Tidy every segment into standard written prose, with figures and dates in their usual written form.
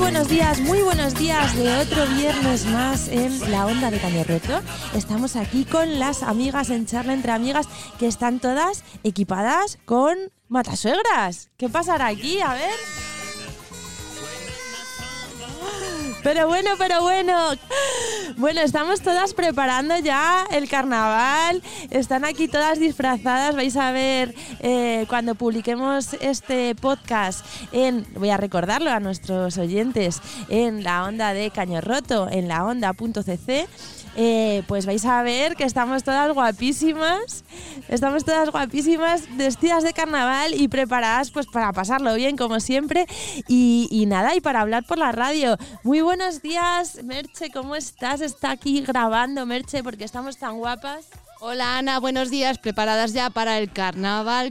muy buenos días de otro viernes más en la Onda de Caño Roto. Estamos aquí con las amigas en charla entre amigas que están todas equipadas con matasuegras. ¿Qué pasará aquí? A ver. Pero bueno. Bueno, estamos todas preparando ya el carnaval. Están aquí todas disfrazadas. Vais a ver cuando publiquemos este podcast voy a recordarlo a nuestros oyentes, en la Onda de Caño Roto, en laonda.cc. Pues vais a ver que estamos todas guapísimas, vestidas de carnaval y preparadas pues para pasarlo bien como siempre y nada, y para hablar por la radio. Muy buenos días, Merche, ¿cómo estás? Está aquí grabando, Merche, porque estamos tan guapas. Hola Ana, buenos días, preparadas ya para el carnaval,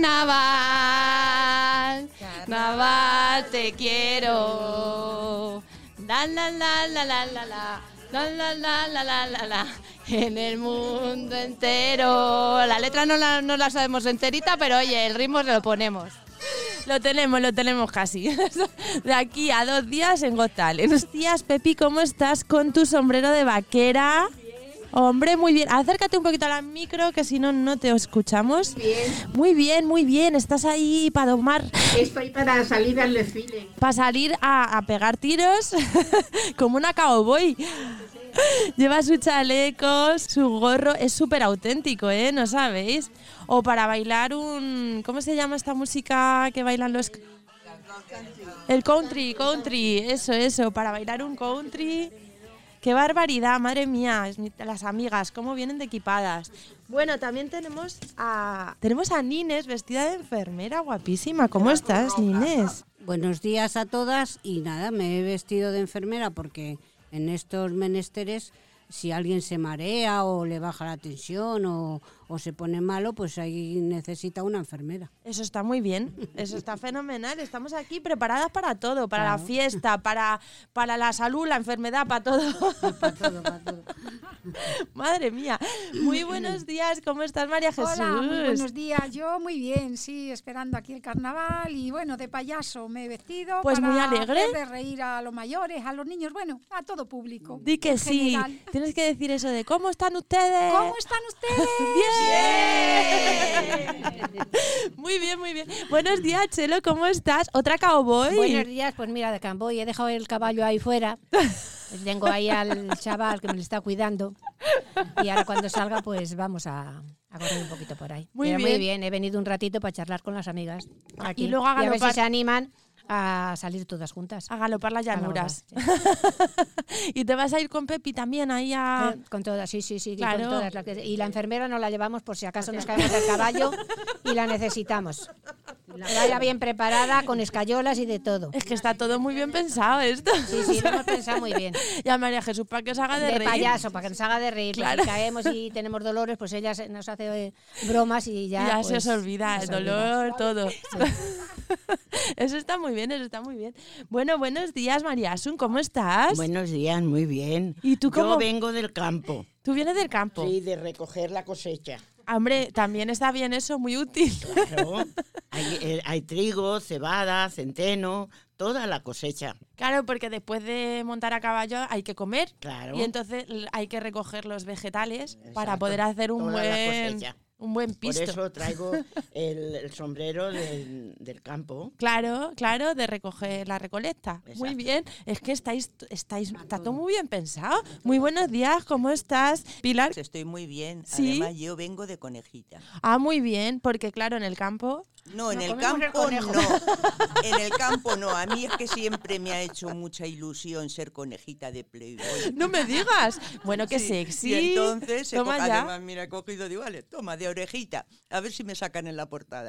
te quiero, la la la la la la la. La la la la la la la, en el mundo entero. La letra no la sabemos enterita, pero oye, el ritmo se lo ponemos. Lo tenemos casi. De aquí a 2 días en Got Talent. Buenos días, Pepi, ¿cómo estás con tu sombrero de vaquera? Hombre, muy bien. Acércate un poquito al micro, que si no, no te escuchamos. Muy bien. Estás ahí para domar. Estoy para salir al desfile. Para salir a pegar tiros como una cowboy. Lleva su chaleco, su gorro. Es súper auténtico, ¿eh? ¿No sabéis? O para bailar ¿cómo se llama esta música que bailan los...? El country. Eso. Para bailar un country... ¡Qué barbaridad! Madre mía, las amigas, cómo vienen de equipadas. Bueno, también tenemos a Nines, vestida de enfermera, guapísima. ¿Cómo estás, Nines? Buenos días a todas y nada, me he vestido de enfermera porque en estos menesteres, si alguien se marea o le baja la tensión o se pone malo, pues ahí necesita una enfermera. Eso está muy bien, eso está fenomenal. Estamos aquí preparadas para todo, para la fiesta, para la salud, la enfermedad, para todo. Para todo. Madre mía. Muy buenos días, ¿cómo estás, María Jesús? Hola, muy buenos días. Yo muy bien, sí, esperando aquí el carnaval y bueno, de payaso me he vestido pues para muy alegre. hacer reír a los mayores, a los niños, bueno, a todo público. Di que sí, general. Tienes que decir eso de ¿cómo están ustedes? ¿Cómo están ustedes? ¡Bien! Muy bien. Buenos días, Chelo, ¿cómo estás? ¿Otra cowboy? Buenos días, pues mira, de cowboy, he dejado el caballo ahí fuera. Pues tengo ahí al chaval que me lo está cuidando. Y ahora cuando salga, pues vamos a correr un poquito por ahí. Muy bien, he venido un ratito para charlar con las amigas. Aquí. Y luego a ver galopar. si se animan a salir todas juntas. A galopar las llanuras. A galopar, sí. ¿Y te vas a ir con Pepi también ahí a...? Con todas, sí, claro. Con todas. Y la enfermera nos la llevamos por si acaso nos caemos del caballo y la necesitamos. Que vaya bien preparada, con escayolas y de todo. Es que está todo muy bien pensado esto. Sí, lo hemos pensado muy bien. Y a María Jesús, para que os haga de reír. Payaso, para que nos haga de reír. Claro. Si caemos y tenemos dolores, pues ella nos hace bromas y ya se os olvida el dolor, todo. Sí. Eso está muy bien. Bueno, buenos días, María Asun, ¿cómo estás? Buenos días, muy bien. ¿Y tú cómo? Yo vengo del campo. ¿Tú vienes del campo? Sí, de recoger la cosecha. Hombre, también está bien eso, muy útil. Claro, hay trigo, cebada, centeno, toda la cosecha. Claro, porque después de montar a caballo hay que comer. Claro. Y entonces hay que recoger los vegetales. Exacto. Para poder hacer un buen pisto. Por eso traigo el sombrero del campo. Claro, de recoger la recolecta. Exacto. Muy bien, es que está todo muy bien pensado. Muy buenos días, ¿cómo estás, Pilar? Estoy muy bien, ¿Sí? Además yo vengo de conejita. Ah, muy bien, porque claro, en el campo... No, en el campo no. En el campo no. A mí es que siempre me ha hecho mucha ilusión ser conejita de Playboy. No me digas. Bueno, qué sexy. Y entonces, además, mira, he cogido, digo, vale, toma, de orejita. A ver si me sacan en la portada.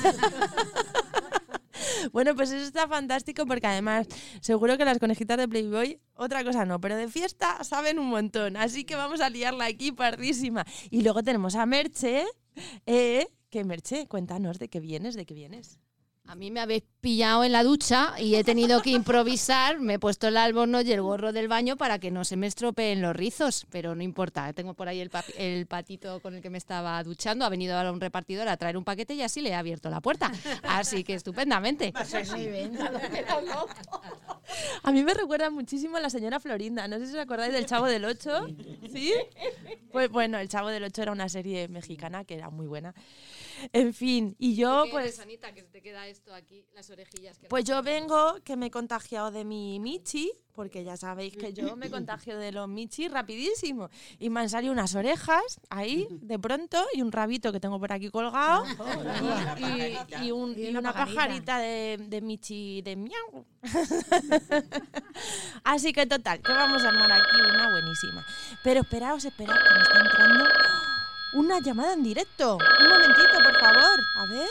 Bueno, pues eso está fantástico porque además seguro que las conejitas de Playboy, otra cosa no, pero de fiesta saben un montón. Así que vamos a liarla aquí pardísima. Y luego tenemos a Merche, que Merche, cuéntanos de qué vienes. A mí me habéis pillado en la ducha y he tenido que improvisar. Me he puesto el albornoz y el gorro del baño para que no se me estropeen los rizos, pero no importa. Tengo por ahí el patito con el que me estaba duchando. Ha venido ahora un repartidor a traer un paquete y así le he abierto la puerta. Así que estupendamente. Muy bien. A mí me recuerda muchísimo a la señora Florinda. No sé si os acordáis del Chavo del Ocho. ¿Sí? Pues bueno, el Chavo del Ocho era una serie mexicana que era muy buena. En fin, y yo pues... Anita, que te queda esto aquí, las orejillas. Pues yo vengo, que me he contagiado de mi Michi, porque ya sabéis que yo me contagio de los Michi rapidísimo. Y me han salido unas orejas ahí, de pronto, y un rabito que tengo por aquí colgado, y una pajarita de Michi de miau. Así que total, que vamos a armar aquí una buenísima. Pero esperad, que me está entrando una llamada en directo. Un momentito, por favor. A ver.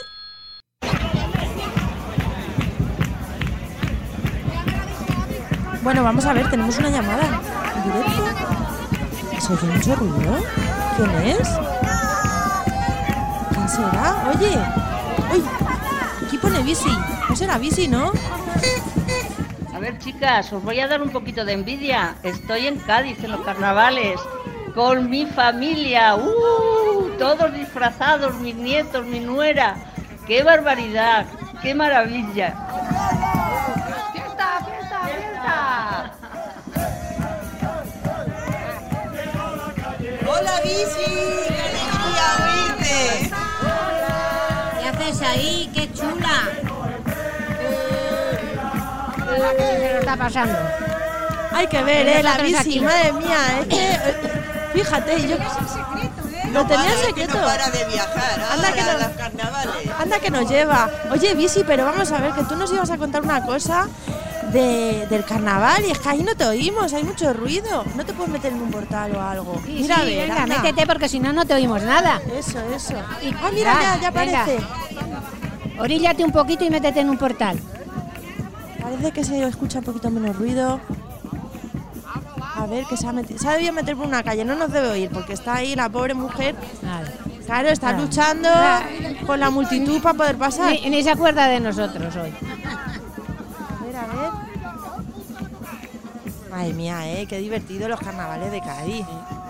Bueno, vamos a ver, tenemos una llamada en directo. ¿Se oye mucho ruido? ¿Quién es? ¿Quién será? Oye, uy, aquí pone Bici. No será Bici, ¿no? A ver, chicas, os voy a dar un poquito de envidia. Estoy en Cádiz, en los carnavales, con mi familia. Todos disfrazados, mis nietos, mi nuera. ¡Qué barbaridad! ¡Qué maravilla! ¡Fiesta, fiesta, fiesta! ¡Hola, Bici! ¡Qué alegría oírte! ¿Qué haces ahí? ¡Qué chula! ¿Qué se lo está pasando? Hay que ver, la Bici, madre mía, es que... Fíjate, yo... Lo tenía en secreto. Que no para de viajar, Anda que ahora no- a los carnavales. Anda que nos lleva. Oye, Bici, pero vamos a ver, que tú nos ibas a contar una cosa del carnaval y es que ahí no te oímos, hay mucho ruido. No te puedes meter en un portal o algo. Sí, Mira, sí, a ver, venga, anda. métete porque si no, no te oímos nada. Eso. Y- Ah, mira, ya venga. aparece. Oríllate un poquito y métete en un portal. Parece que se escucha un poquito menos ruido. A ver, que se ha debido meter por una calle, no nos debe oír, porque está ahí la pobre mujer. Vale. Claro, está luchando con la multitud para poder pasar. Ni se acuerda de nosotros hoy. A ver. Madre mía, qué divertido los carnavales de Cádiz.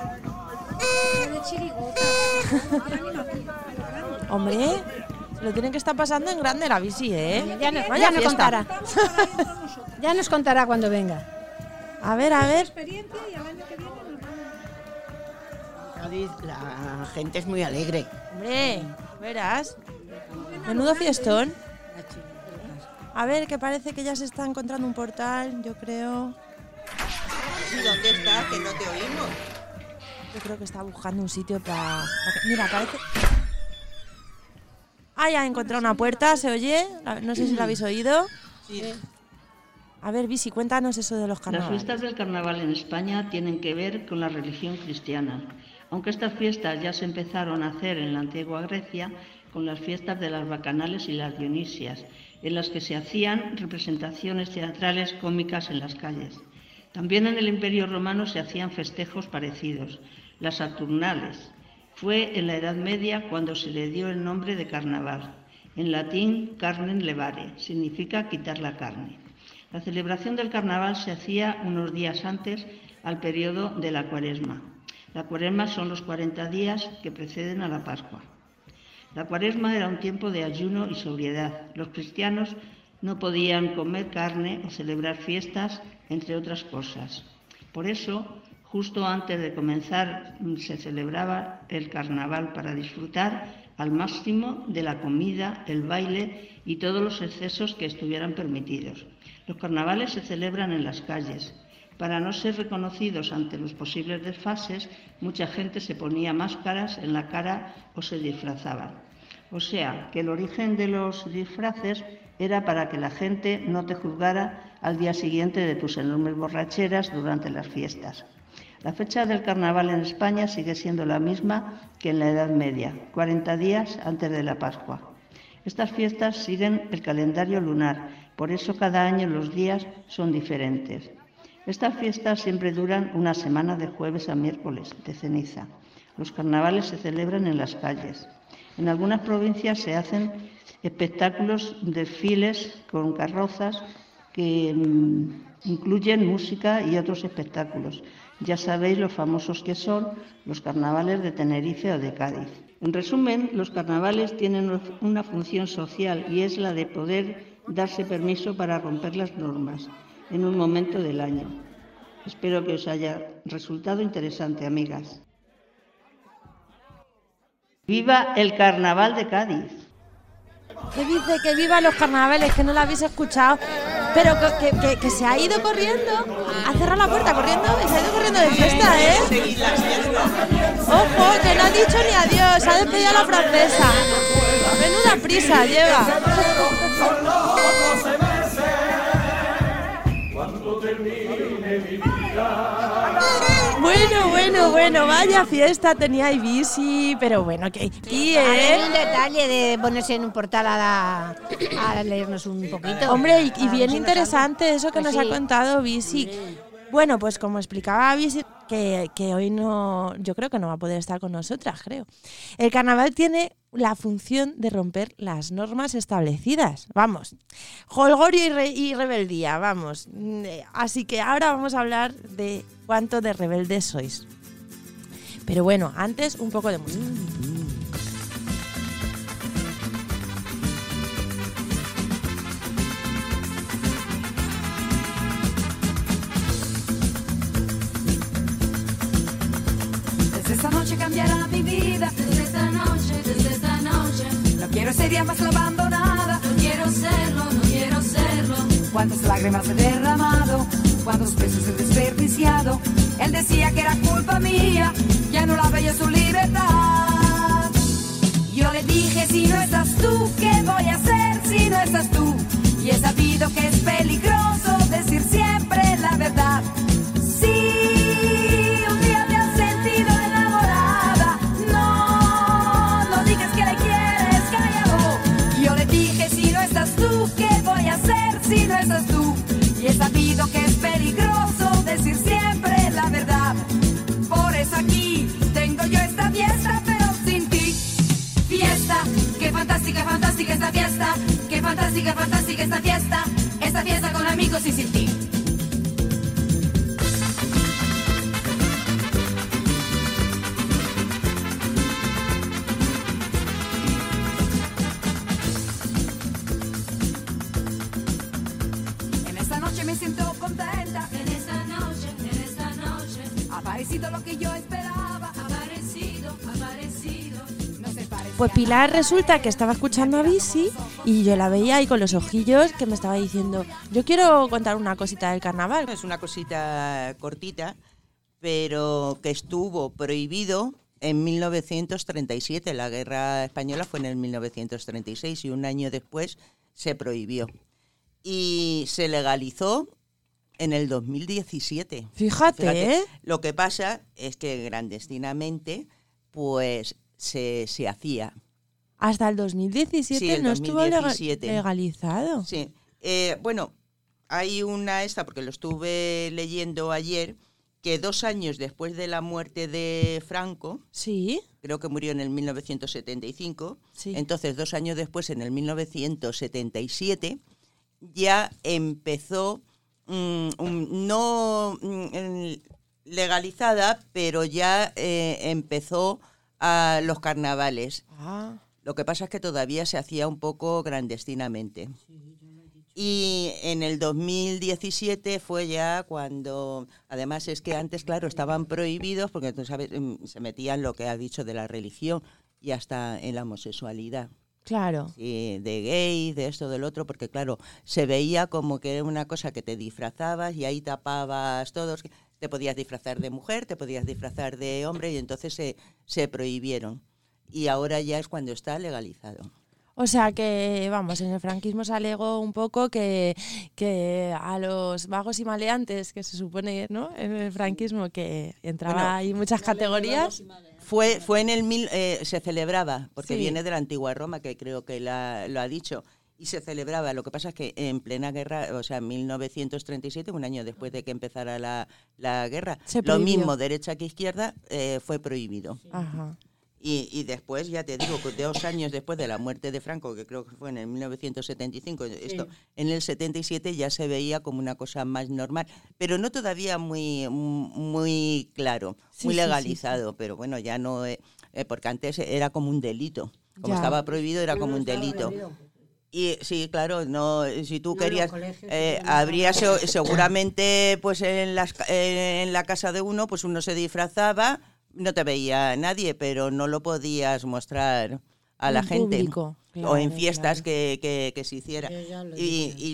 Hombre, se lo tienen que estar pasando en grande la Bici, Ya, no, Vaya ya nos fiesta. contará. Ya nos contará cuando venga. A ver, a ver. Cádiz, la gente es muy alegre. Hombre, verás. Menudo fiestón. A ver, que parece que ya se está encontrando un portal, yo creo. Sí, ¿dónde estás? Que no te oímos. Yo creo que está buscando un sitio para... Mira, parece... Ah, ya ha encontrado una puerta, ¿se oye? No sé si la habéis oído. Sí. A ver, Bici, cuéntanos eso de los Las carnavales. fiestas del carnaval en España tienen que ver con la religión cristiana, aunque estas fiestas ya se empezaron a hacer en la antigua Grecia con las fiestas de las bacanales y las dionisias, en las que se hacían representaciones teatrales cómicas en las calles. También en el Imperio Romano se hacían festejos parecidos, las Saturnales. Fue en la Edad Media cuando se le dio el nombre de carnaval. En latín, carnem levare, significa quitar la carne. La celebración del carnaval se hacía unos días antes al periodo de la Cuaresma. La Cuaresma son los 40 días que preceden a la Pascua. La Cuaresma era un tiempo de ayuno y sobriedad. Los cristianos no podían comer carne o celebrar fiestas, entre otras cosas. Por eso, justo antes de comenzar, se celebraba el carnaval para disfrutar al máximo de la comida, el baile y todos los excesos que estuvieran permitidos. Los carnavales se celebran en las calles. Para no ser reconocidos ante los posibles desfases, mucha gente se ponía máscaras en la cara o se disfrazaba. O sea, que el origen de los disfraces era para que la gente no te juzgara al día siguiente de tus enormes borracheras durante las fiestas. La fecha del carnaval en España sigue siendo la misma que en la Edad Media, 40 días antes de la Pascua. Estas fiestas siguen el calendario lunar, por eso cada año los días son diferentes. Estas fiestas siempre duran una semana de jueves a miércoles, de ceniza. Los carnavales se celebran en las calles. En algunas provincias se hacen espectáculos, desfiles con carrozas que incluyen música y otros espectáculos. Ya sabéis lo famosos que son los carnavales de Tenerife o de Cádiz. En resumen, los carnavales tienen una función social y es la de poder darse permiso para romper las normas. en un momento del año. Espero que os haya resultado interesante, amigas. ¡Viva el Carnaval de Cádiz! ¿Qué dice? Que viva los carnavales, que no lo habéis escuchado. Pero que se ha ido corriendo, ha cerrado la puerta corriendo y se ha ido corriendo de fiesta, ¿eh? Ojo, que no ha dicho ni adiós, ha despedido a la francesa. Menuda prisa lleva. Bueno, vaya fiesta tenía Ibishi, pero bueno, que aquí, Hay un detalle de ponerse en un portal a leernos un poquito. Hombre, y bien interesante eso que Pues nos sí. ha contado Bisi. Bueno, pues como explicaba Bisi, que hoy no, yo creo que no va a poder estar con nosotras, creo. El carnaval tiene la función de romper las normas establecidas. Vamos, jolgorio y rebeldía, vamos. Así que ahora vamos a hablar de cuánto de rebeldes sois. Pero bueno, antes un poco de música. Desde esta noche cambiará mi vida. Desde esta noche. No quiero ser ya más la abandonada. No quiero serlo. Cuántas lágrimas he derramado, cuántos besos he desperdiciado. Él decía que era culpa mía, ya no la veía su libertad. Yo le dije, si no estás tú, ¿qué voy a hacer si no estás tú? Y he sabido que es peligroso decir siempre la verdad. Sí, un día te has sentido enamorada. No digas que le quieres, cállalo. Yo le dije, si no estás tú, ¿qué voy a hacer si no estás tú? Y he sabido que es peligroso decir siempre la verdad. Por eso aquí tengo yo esta fiesta, pero sin ti. Fiesta, qué fantástica, fantástica esta fiesta. Qué fantástica, fantástica esta fiesta. Esta fiesta con amigos y sin ti. En esta noche me siento contenta. En esta noche. Ha aparecido lo que yo esperaba. Aparecido. No se parece. Pues Pilar resulta que estaba escuchando a Bisi y yo la veía ahí con los ojillos que me estaba diciendo, yo quiero contar una cosita del carnaval. Es una cosita cortita, pero que estuvo prohibido en 1937. La guerra española fue en el 1936 y un año después se prohibió. Y se legalizó en el 2017. Fíjate, ¿eh? Lo que pasa es que clandestinamente pues se hacía. Hasta el 2017 Sí, el no 2017. estuvo legalizado. Sí. Bueno, hay porque lo estuve leyendo ayer, que 2 años después de la muerte de Franco, Sí, creo que murió en el 1975, sí. entonces 2 años después, en el 1977, ya empezó, legalizada, pero ya empezó a los carnavales. Ah, Lo que pasa es que todavía se hacía un poco clandestinamente. Y en el 2017 fue ya cuando, además es que antes, claro, estaban prohibidos porque tú sabes, se metían lo que ha dicho de la religión y hasta en la homosexualidad. claro. Sí, de gay, de esto, del otro, porque claro, se veía como que era una cosa que te disfrazabas y ahí tapabas todos. Te podías disfrazar de mujer, te podías disfrazar de hombre y entonces se prohibieron. Y ahora ya es cuando está legalizado. O sea que, vamos, en el franquismo se alegó un poco que a los vagos y maleantes, que se supone, ¿no? En el franquismo que entraba Bueno, ahí muchas categorías. Fue en el se celebraba, porque Sí. viene de la antigua Roma, que creo que lo ha dicho, y se celebraba. Lo que pasa es que en plena guerra, o sea, en 1937, un año después de que empezara la guerra, Se lo prohibió. mismo derecha que izquierda, fue prohibido. Ajá. Y después, ya te digo, que 2 años después de la muerte de Franco, que creo que fue en el 1975, esto en el 77 ya se veía como una cosa más normal, pero no todavía muy claro, Sí, muy sí, legalizado, pero bueno, ya no, porque antes era como un delito. Como Ya. estaba prohibido, era como un delito. Y sí, claro, no, si tú No, querías, los colegios habría seguramente, pues en la casa de uno, pues uno se disfrazaba, no te veía nadie, pero no lo podías mostrar a la En gente. público, O en claro, fiestas claro. que se hiciera. Yo ya lo he Y, dicho.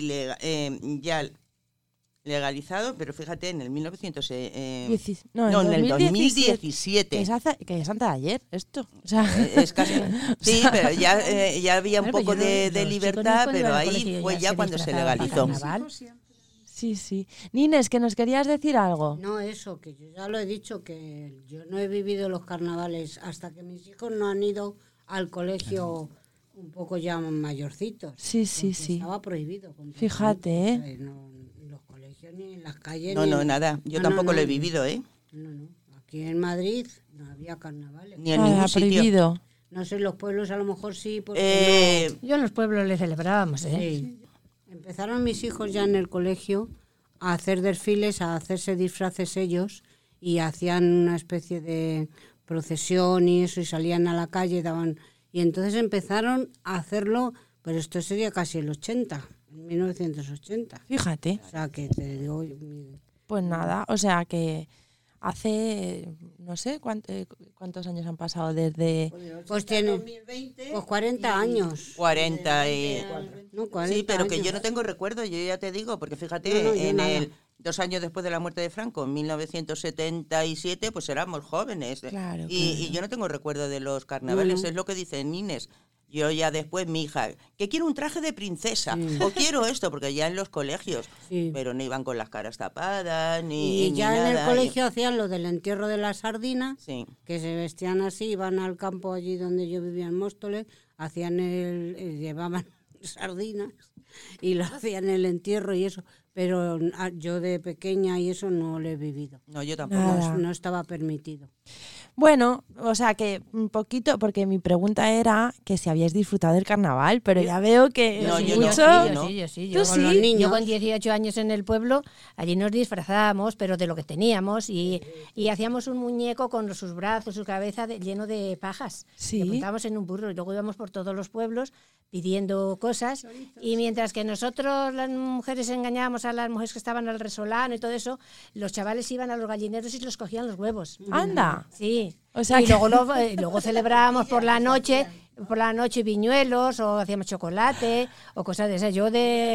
ya legalizado, pero fíjate, en el 1900... En en el 2017. Que es antes de ayer, esto. O sea, Es casi, sí, pero ya había un Bueno, poco pero yo de los chicos libertad, no pero iban al ahí colegio, fue ya ya se cuando se disfrazaban para legalizó. carnaval. sí, sí. Nines, que nos querías decir algo. No, eso, que yo ya lo he dicho, que yo no he vivido los carnavales hasta que mis hijos no han ido al colegio un poco ya mayorcitos. Sí, sí, porque sí. Estaba prohibido. completamente. Fíjate, ¿eh? O sea, no, en los colegios ni en las calles. No, ni no, en- nada. Yo No, tampoco no, lo he no. vivido, ¿eh? No. Aquí en Madrid no había carnavales. Ni en Nada, ningún sitio. prohibido. No sé, en los pueblos a lo mejor sí, porque Yo en los pueblos le celebrábamos, no. ¿eh? Sí. Empezaron mis hijos ya en el colegio a hacer desfiles, a hacerse disfraces ellos y hacían una especie de procesión y eso y salían a la calle, daban y entonces empezaron a hacerlo, pero esto sería casi el 80, en 1980. Fíjate. O sea que te digo, Pues nada, o sea que hace, no sé, cuántos años han pasado desde... pues tiene pues 40 años. 40 y... No, 40 Sí, pero que años. yo no tengo recuerdo, yo ya te digo, porque fíjate, No, no, yo en nada. el 2 años después de la muerte de Franco, en 1977, pues éramos jóvenes. Claro, Y claro. yo no tengo recuerdo de los carnavales, No. es lo que dice Nines. Yo ya después, mi hija, que quiero un traje de princesa, o quiero esto, porque ya en los colegios, Sí. pero no iban con las caras tapadas, ni Y ya ni en el nada, colegio hacían lo del entierro de la sardina, Sí. que se vestían así, iban al campo allí donde yo vivía en Móstoles, hacían llevaban sardinas y lo hacían el entierro y eso, pero yo de pequeña y eso no lo he vivido. No, yo tampoco. Nada. No estaba permitido. Bueno, o sea que un poquito, porque mi pregunta era que si habíais disfrutado del carnaval, pero ya veo que No, es yo no, mucho... yo Yo sí. ¿Tú Yo, sí? con Los niños. yo con 18 años en el pueblo, allí nos disfrazábamos, pero de lo que teníamos, y hacíamos un muñeco con sus brazos, su cabeza lleno de pajas. Sí. Y montábamos en un burro y luego íbamos por todos los pueblos pidiendo cosas. Y mientras que nosotros, las mujeres, engañábamos a las mujeres que estaban al resolano y todo eso, los chavales iban a los gallineros y los cogían los huevos. Anda. Sí. O sea y que- luego celebrábamos por la noche viñuelos o hacíamos chocolate o cosas de esas. Yo de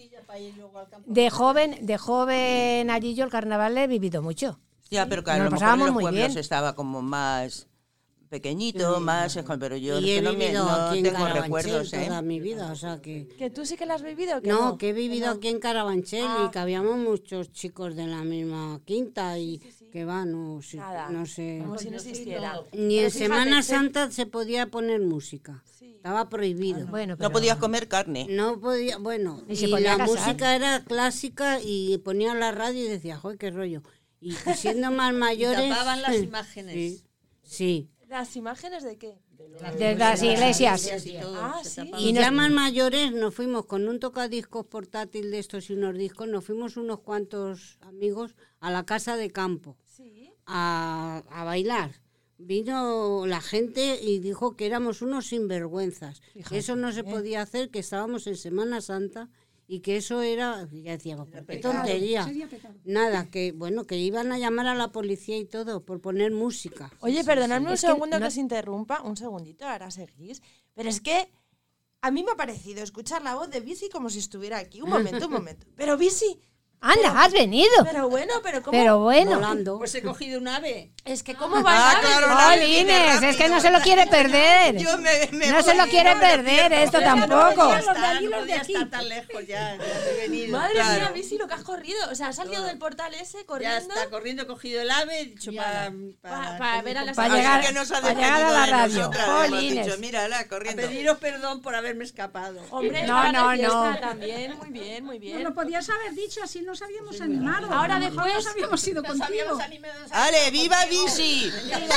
joven allí yo el carnaval he vivido mucho. Ya, pero que a Nos lo lo mejor en pasábamos los muy pueblos bien. estaba como más pequeñito, más... Pero yo Y es he que no, vivido no aquí en tengo Carabanchel recuerdos, ¿eh? toda mi vida, o sea que... ¿Que tú sí que la has vivido? Que No, que he vivido aquí en Carabanchel Ah. y que habíamos muchos chicos de la misma quinta y que van, Nada, no sé... como si no existiera. Ni Pero en fíjate, Semana se- Santa se podía poner música. Estaba prohibido. Bueno, No pero- podías comer carne. No podía, bueno, Ni y se podía la casar. música era clásica y ponía la radio y decía, joder, qué rollo. Y siendo más mayores... tapaban las imágenes. Sí, sí. ¿Las imágenes de qué? de las iglesias. Ah, sí. Y ya más mayores nos fuimos con un tocadiscos portátil de estos y unos discos, nos fuimos unos cuantos amigos a la casa de campo a bailar. Vino la gente y dijo que éramos unos sinvergüenzas, que eso no se podía hacer, que estábamos en Semana Santa y que eso era, ya decíamos, pero qué tontería. Sería pecado. Nada, que bueno, que iban a llamar a la policía y todo por poner música. Oye, perdonadme un Es que segundo que no- os interrumpa, un segundito, ahora seguís. Pero es que a mí me ha parecido escuchar la voz de Bisi como si estuviera aquí. Un momento, un momento. Pero Bisi, ¡Anda, has venido! pero ¿cómo? Pero bueno. Volando. Pues he cogido un ave. Es que ¿cómo va a claro, ¡Jolines! Es que no se lo quiere perder. Yo me No se lo quiere perder esto tampoco. No podía estar tan lejos ya he venido. Madre Claro. mía, Bisi, lo que has corrido. O sea, has salido del portal ese Ya corriendo está corriendo, he cogido el ave, he dicho para ver a las Para Así llegar- que nos ha para llegar a despedido la de radio. nosotras, hemos Jolines. dicho, mírala, a corriendo. pediros perdón por haberme escapado. Hombre, No, para la no, fiesta no. también, muy bien, muy Nos bien. lo podías haber dicho, así nos habíamos animado. Ahora A lo mejor después- nos habíamos ido contigo. ¡Ale, viva Bisi!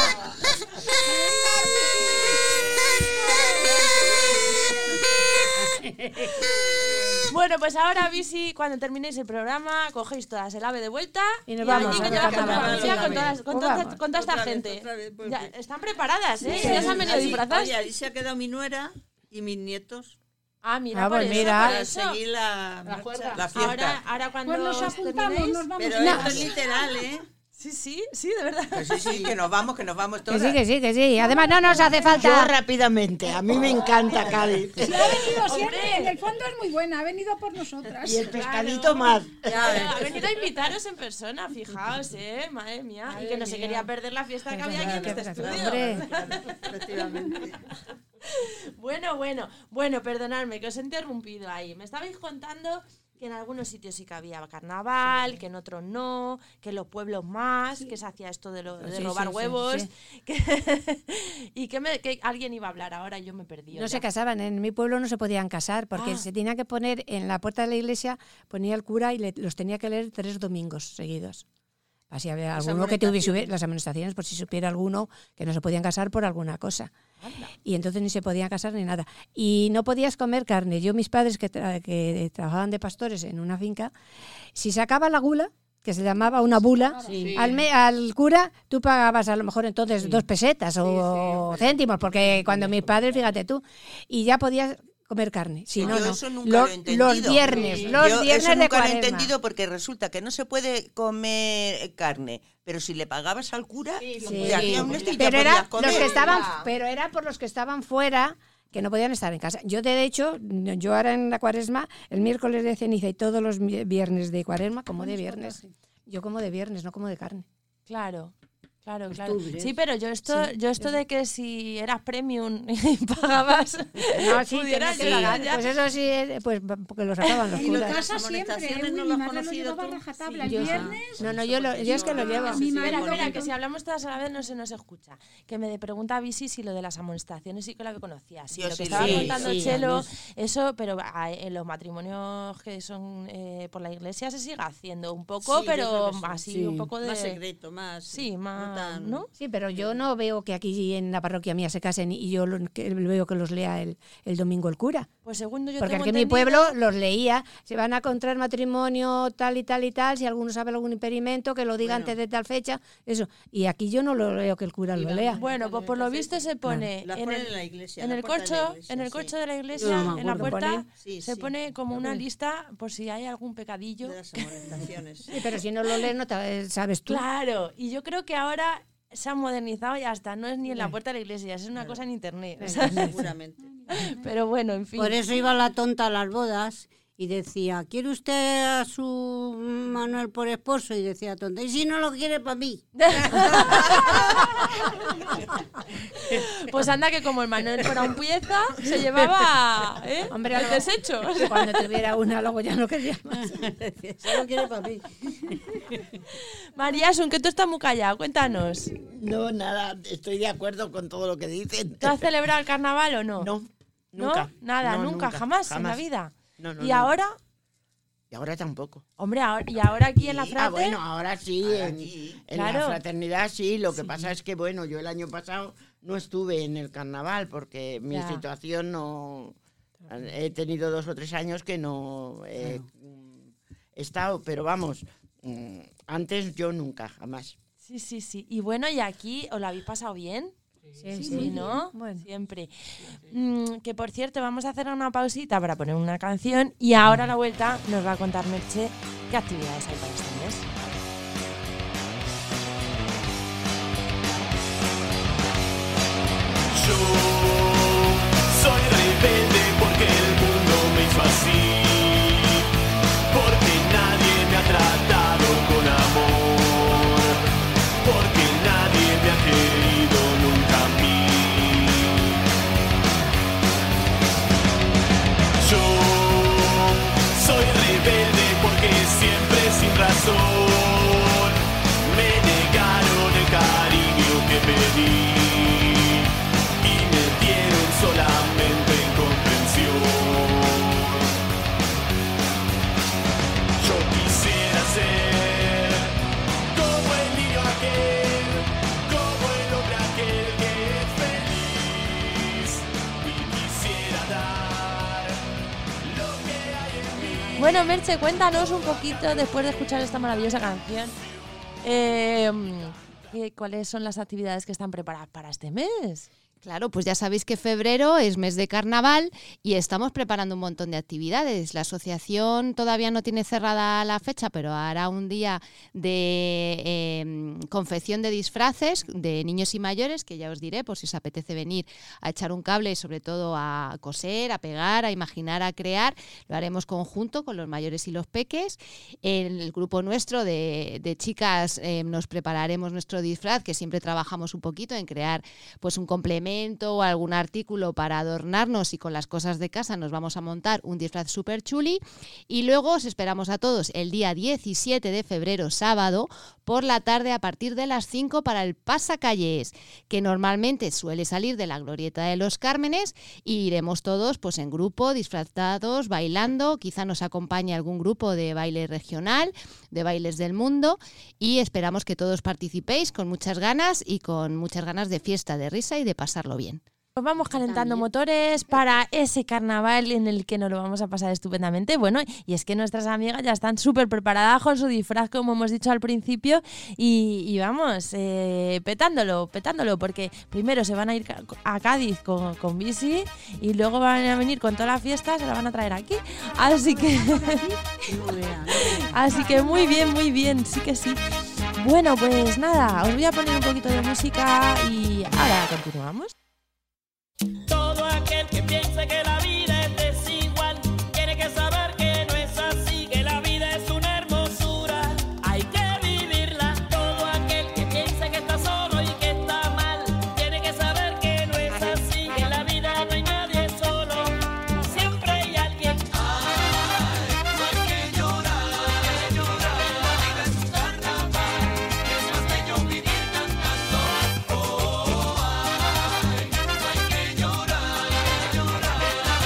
Bueno, pues ahora, Bisi, cuando terminéis el programa, cogéis todas el ave de vuelta Y nos vamos allí a que ver lleváis por carnaval. Valencia con, Venga, con toda esta Otra vez, gente. otra vez, pues Ya, sí. están preparadas, ¿eh? Ya se han venido Así, disfrazadas. oye, ahí se ha quedado mi nuera y mis nietos. Ah, mira, Ah, pues por mira. Para eso. seguir la marcha. La fiesta. Ahora cuando Pues nos os apuntamos, terminéis- nos vamos. Pero a esto es literal, ¿eh? Sí, de verdad. Que sí, que nos vamos Que todas. sí, que sí. Además no nos hace Yo falta... rápidamente, a mí me encanta Cádiz. Si ha venido siempre, en el fondo es muy buena, ha venido por nosotras. Y el pescadito más. Ha venido a invitaros en persona, fijaos, madre mía. Y que no se quería perder la fiesta que había aquí en este estudio. Hombre, Efectivamente. Bueno, perdonadme que os he interrumpido ahí. Me estabais contando que en algunos sitios sí que había carnaval, que en otros no, que en los pueblos más, que se hacía esto de Sí, robar sí, huevos. sí. Y que alguien iba a hablar ahora y yo me perdí. no se casaban, en mi pueblo no se podían casar porque Ah. se tenía que poner en la puerta de la iglesia, ponía el cura y los tenía que leer 3 domingos seguidos. Así había Las alguno que tuviese amonestaciones. las amonestaciones, por si supiera alguno que no se podían casar por alguna cosa. Y entonces ni se podían casar ni nada. Y no podías comer carne. Yo, mis padres que trabajaban de pastores en una finca, si sacaba la gula, que se llamaba una bula, al cura tú pagabas a lo mejor entonces 2 pesetas o céntimos, porque cuando mis padres, fíjate tú, y ya podías comer carne. Si no, Yo no. eso nunca lo he entendido. Los viernes Yo de eso nunca lo he Cuaresma. entendido porque resulta que no se puede comer carne, pero si le pagabas al cura, te hacía un esto y pero ya era podías comer. los que estaban, pero era por los que estaban fuera, que no podían estar en casa. Yo, de hecho, yo ahora en la Cuaresma, el miércoles de ceniza y todos los viernes de Cuaresma, como de viernes. Yo como de viernes, no como de carne. Claro. Claro. Costumbres. Sí, pero yo esto de que si eras premium y pagabas, No, sí, pudieras sí, llegar ya. pues eso sí, pues porque lo sacaban los En mi curas. casa Las siempre, amonestaciones no mi las madre lo conocido llevaba a tú. rajatabla. Sí, El yo viernes, No, yo es que lo llevo. mi madre Espera, lo- que si hablamos todas a la vez no se nos escucha. Que me pregunta a Visi si lo de las amonestaciones sí que lo conocía. Sí, Yo lo que sí, estaba sí, contando sí, Chelo, además. eso, pero en los matrimonios que son por la iglesia se sigue haciendo un poco, Sí, yo creo pero que sí. así Sí. un poco de... Más secreto, más. Sí, más, tan- ¿no? Sí, pero yo no veo que aquí en la parroquia mía se casen y yo veo que los lea el domingo el cura. Pues segundo yo Porque tengo aquí en mi entendido- pueblo los leía, se van a contraer matrimonio tal y tal y tal, si alguno sabe algún impedimento, que lo diga Bueno. antes de tal fecha, eso. Y aquí yo no lo leo que el cura lo lea. Bueno, pues por lo visto se pone La ponen en la iglesia. en la el puerta de la corcho, iglesia, en el sí. corcho de la iglesia, Yo no me en la acuerdo. puerta, Sí, se sí. pone como una lista por si hay algún pecadillo. De las amonestaciones. Sí, pero si no lo lees no sabes tú. Claro, y yo creo que ahora se ha modernizado y hasta no es ni en la puerta de la iglesia, es una cosa en internet. o sea, Seguramente. pero bueno, en fin. Por eso iba la tonta a las bodas y decía, ¿quiere usted a su Manuel por esposo? Y decía tonta, ¿y si no lo quiere para mí? Pues anda que como el Manuel fuera un pieza, se llevaba Hombre, el algo- desecho. Cuando tuviera una, luego ya no quería más. Si lo quiere para mí. María Asun, que tú estás muy callado, cuéntanos. No, nada, estoy de acuerdo con todo lo que dicen. ¿Tú has celebrado el carnaval o no? No, ¿No? nunca. Nada, No, nunca, jamás en la vida. No, no, ¿Y no. ahora? Y ahora tampoco. Hombre, y ahora aquí en la Sí, frate. bueno, ahora sí, en Claro. la fraternidad sí. Lo que pasa es que, bueno, yo el año pasado no estuve en el carnaval porque mi Ya. situación no... He tenido 2 o 3 años que no he estado, pero vamos, antes yo nunca, jamás. Sí. Y bueno, y aquí, ¿os lo habéis pasado bien? Sí, Sí, ¿no? Bueno. Siempre. Que por cierto, vamos a hacer una pausita para poner una canción y ahora a la vuelta nos va a contar Merche qué actividades hay para este mes. Yo soy rebelde porque el mundo me hizo así, porque nadie me ha tratado con amor, porque nadie me ha querido nunca a mí. Yo soy rebelde porque siempre sin razón me negaron el cariño que pedí. Solamente incomprensión. Yo quisiera ser como el niño aquel, como el hombre aquel que es feliz y quisiera dar lo que hay en mí. Bueno, Merche, cuéntanos un poquito, después de escuchar esta maravillosa canción, ¿cuáles son las actividades que están preparadas para este mes? Claro, pues ya sabéis que febrero es mes de carnaval y estamos preparando un montón de actividades. La asociación todavía no tiene cerrada la fecha, pero hará un día de confección de disfraces de niños y mayores, que ya os diré por si os apetece venir a echar un cable y sobre todo a coser, a pegar, a imaginar, a crear. Lo haremos conjunto con los mayores y los peques. En el grupo nuestro de chicas nos prepararemos nuestro disfraz, que siempre trabajamos un poquito en crear pues un complemento o algún artículo para adornarnos, y con las cosas de casa nos vamos a montar un disfraz súper chuli. Y luego os esperamos a todos el día 17 de febrero, sábado, por la tarde a partir de las 5 para el pasacalles, que normalmente suele salir de la Glorieta de los Cármenes, y iremos todos pues en grupo, disfrazados, bailando. Quizá nos acompañe algún grupo de baile regional, de bailes del mundo, y esperamos que todos participéis con muchas ganas y con muchas ganas de fiesta, de risa y de pasarlo bien. Pues vamos calentando motores para ese carnaval en el que nos lo vamos a pasar estupendamente. Bueno, y es que nuestras amigas ya están súper preparadas con su disfraz, como hemos dicho al principio, y vamos, petándolo, porque primero se van a ir a Cádiz con bici y luego van a venir con toda la fiesta, se la van a traer aquí. Así que muy bien, sí que sí. Bueno, pues nada, os voy a poner un poquito de música y ahora continuamos. Todo aquel que piense que la vida es desigual tiene que saber que no es así, que la vida es una hermosura, hay que vivirla. Todo aquel que piense que está solo y que está mal tiene que saber que no es así, que en la vida no hay nadie solo, siempre hay alguien. Ay, no hay que llorar, la vida es un carnaval, es más bello vivir cantando. Oh, ay, no hay que llorar,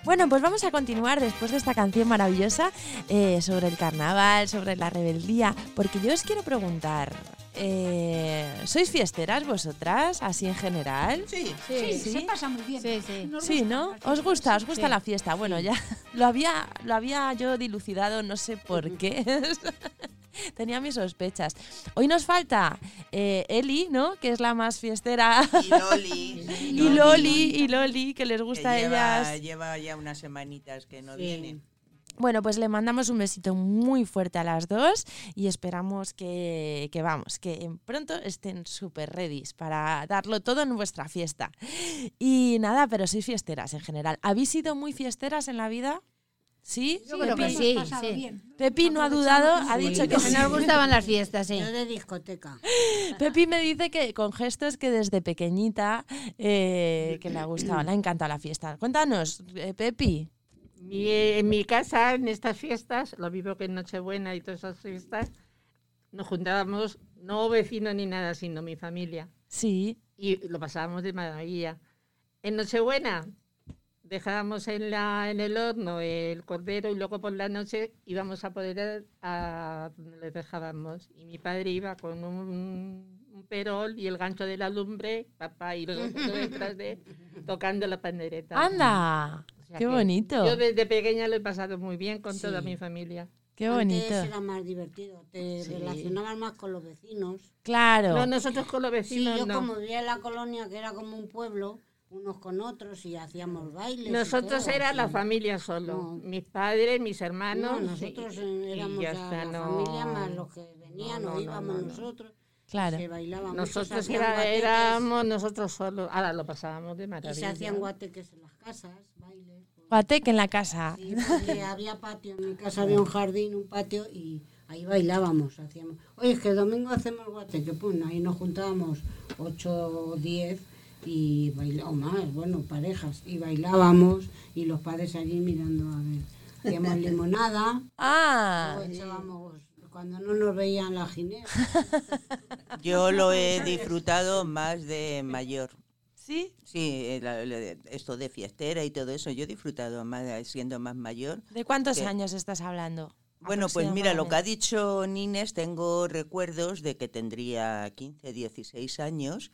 Bueno, pues vamos a continuar después de esta canción maravillosa sobre el carnaval, sobre la rebeldía, porque yo os quiero preguntar, ¿sois fiesteras vosotras, así en general? Sí. Sí, se pasa muy bien. Sí, sí. Nos Sí, gusta ¿no? la ¿Os gusta Sí. la fiesta? Bueno, ya lo había yo dilucidado, no sé por qué. Tenía mis sospechas. Hoy nos falta Eli, ¿no? Que es la más fiestera. Y Loli. Y Loli, que les gusta a ellas. Lleva ya unas semanitas que no Sí. viene. Bueno, pues le mandamos un besito muy fuerte a las dos y esperamos que pronto estén súper ready para darlo todo en vuestra fiesta. Y nada, pero sois fiesteras en general. ¿Habéis sido muy fiesteras en la vida? ¿Sí? Yo creo que hemos sí, pasado sí. bien. Pepi no ha dudado, ha dicho que sí. Nos gustaban las fiestas, sí. Yo de discoteca. Pepi me dice que con gestos que desde pequeñita que le ha gustado, le ha encantado la fiesta. Cuéntanos, Pepi. En mi casa, en estas fiestas, lo mismo que en Nochebuena y todas esas fiestas, nos juntábamos, no vecinos ni nada, sino mi familia. Sí. Y lo pasábamos de maravilla. En Nochebuena dejábamos en el horno el cordero y luego por la noche íbamos a poder a donde les dejábamos. Y mi padre iba con un perol y el gancho de la lumbre, papá y los otros detrás de tocando la pandereta. ¡Anda! O sea ¡Qué que bonito! Yo desde pequeña lo he pasado muy bien con Sí. toda mi familia. ¡Qué bonito! Antes era más divertido, te Sí. relacionabas más con los vecinos. Claro. No, nosotros con los Sí, vecinos yo no. como vivía en la colonia, que era como un pueblo, unos con otros y hacíamos bailes. y Nosotros todo, era sí. la familia solo. No. Mis padres, mis hermanos. No, nosotros éramos ya ya está, la no. familia más los que venían, No, o no, íbamos no, no. nosotros. Claro. Se bailaba mucho, Nosotros se hacían guateques, éramos nosotros solos. Ahora lo pasábamos de y maravilla. se hacían guateques en las casas, bailes. Guateque en la casa. Sí, porque había patio, en mi casa había un jardín, un patio y ahí bailábamos, hacíamos. Oye, es que domingo hacemos guateque, pues ahí nos juntábamos 8 o 10 y bailábamos más, bueno, parejas, y bailábamos y los padres allí mirando a ver. Hacíamos limonada, Ah, luego echábamos, cuando no nos veían la ginebra. Yo lo he disfrutado más de mayor. ¿sí? Sí, esto de fiestera y todo eso, yo he disfrutado más siendo más mayor. ¿De cuántos ¿Qué? años estás hablando? Bueno, pues mira, lo que ha Aproximadamente. dicho Nines, tengo recuerdos de que tendría 15, 16 años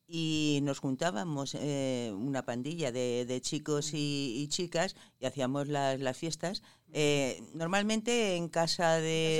y nos juntábamos una pandilla de chicos y chicas y hacíamos las fiestas. Normalmente en casa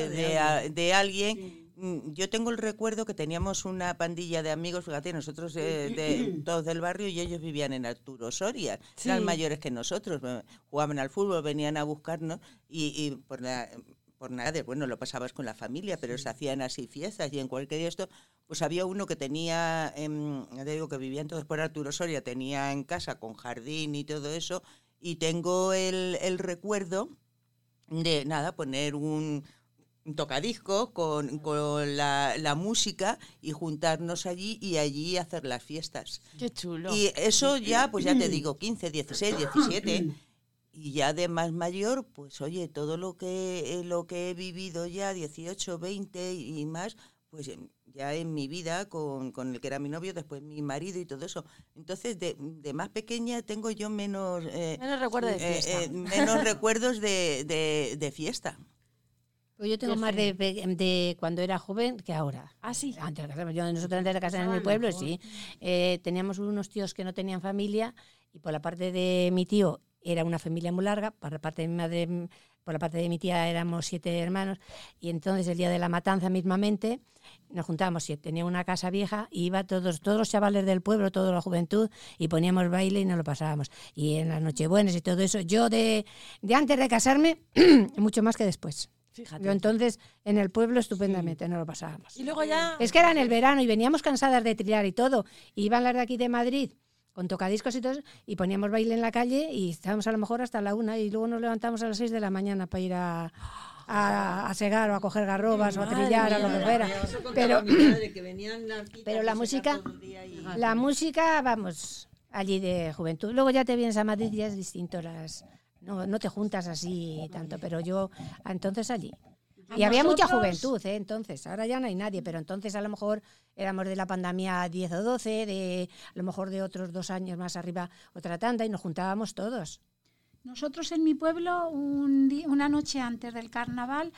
de alguien. Yo tengo el recuerdo que teníamos una pandilla de amigos, fíjate, nosotros todos del barrio y ellos vivían en Arturo Soria, Sí. eran mayores que nosotros, jugaban al fútbol, venían a buscarnos y por nada, bueno, lo pasabas con la familia, pero se hacían así fiestas y en cualquier de esto, pues había uno que tenía, ya te digo que vivían todos por Arturo Soria, tenía en casa con jardín y todo eso y tengo el recuerdo de, nada, poner un tocadiscos con la música y juntarnos allí y allí hacer las fiestas. Qué chulo. Y eso ya, pues ya te digo, 15, 16, 17. Y ya de más mayor, pues oye, todo lo que he vivido ya, 18, 20 y más, pues ya en mi vida con el que era mi novio, después mi marido y todo eso. Entonces, de más pequeña tengo yo menos... Menos recuerdo de fiesta. menos recuerdos de fiesta. Pues yo tengo más de cuando era joven que ahora. Ah, sí. Nosotros antes de casarnos en mi pueblo, sí. Teníamos unos tíos que no tenían familia y por la parte de mi tío era una familia muy larga, por la parte de mi madre, por la parte de mi tía éramos 7 hermanos y entonces el día de la matanza mismamente nos juntábamos, tenía una casa vieja y iba todos los chavales del pueblo, toda la juventud y poníamos baile y nos lo pasábamos. Y en las nochebuenas y todo eso, yo de antes de casarme, mucho más que después. Fíjate. Yo entonces en el pueblo estupendamente nos lo pasábamos. Y luego ya... Es que era en el verano y veníamos cansadas de trillar y todo. Y iban las de aquí de Madrid con tocadiscos y todo eso, y poníamos baile en la calle y estábamos a lo mejor hasta la 1 y luego nos levantamos a las 6 de la mañana para ir a segar o a coger garrobas o a trillar, a lo que fuera. Pero la música, vamos, allí de juventud. Luego ya te vienes a Madrid y ya es distinto no te juntas así tanto, pero yo entonces allí. Y había mucha juventud, entonces, ahora ya no hay nadie, pero entonces a lo mejor éramos de la pandemia 10 o 12, a lo mejor de otros 2 años más arriba otra tanda y nos juntábamos todos. Nosotros en mi pueblo, una noche antes del carnaval,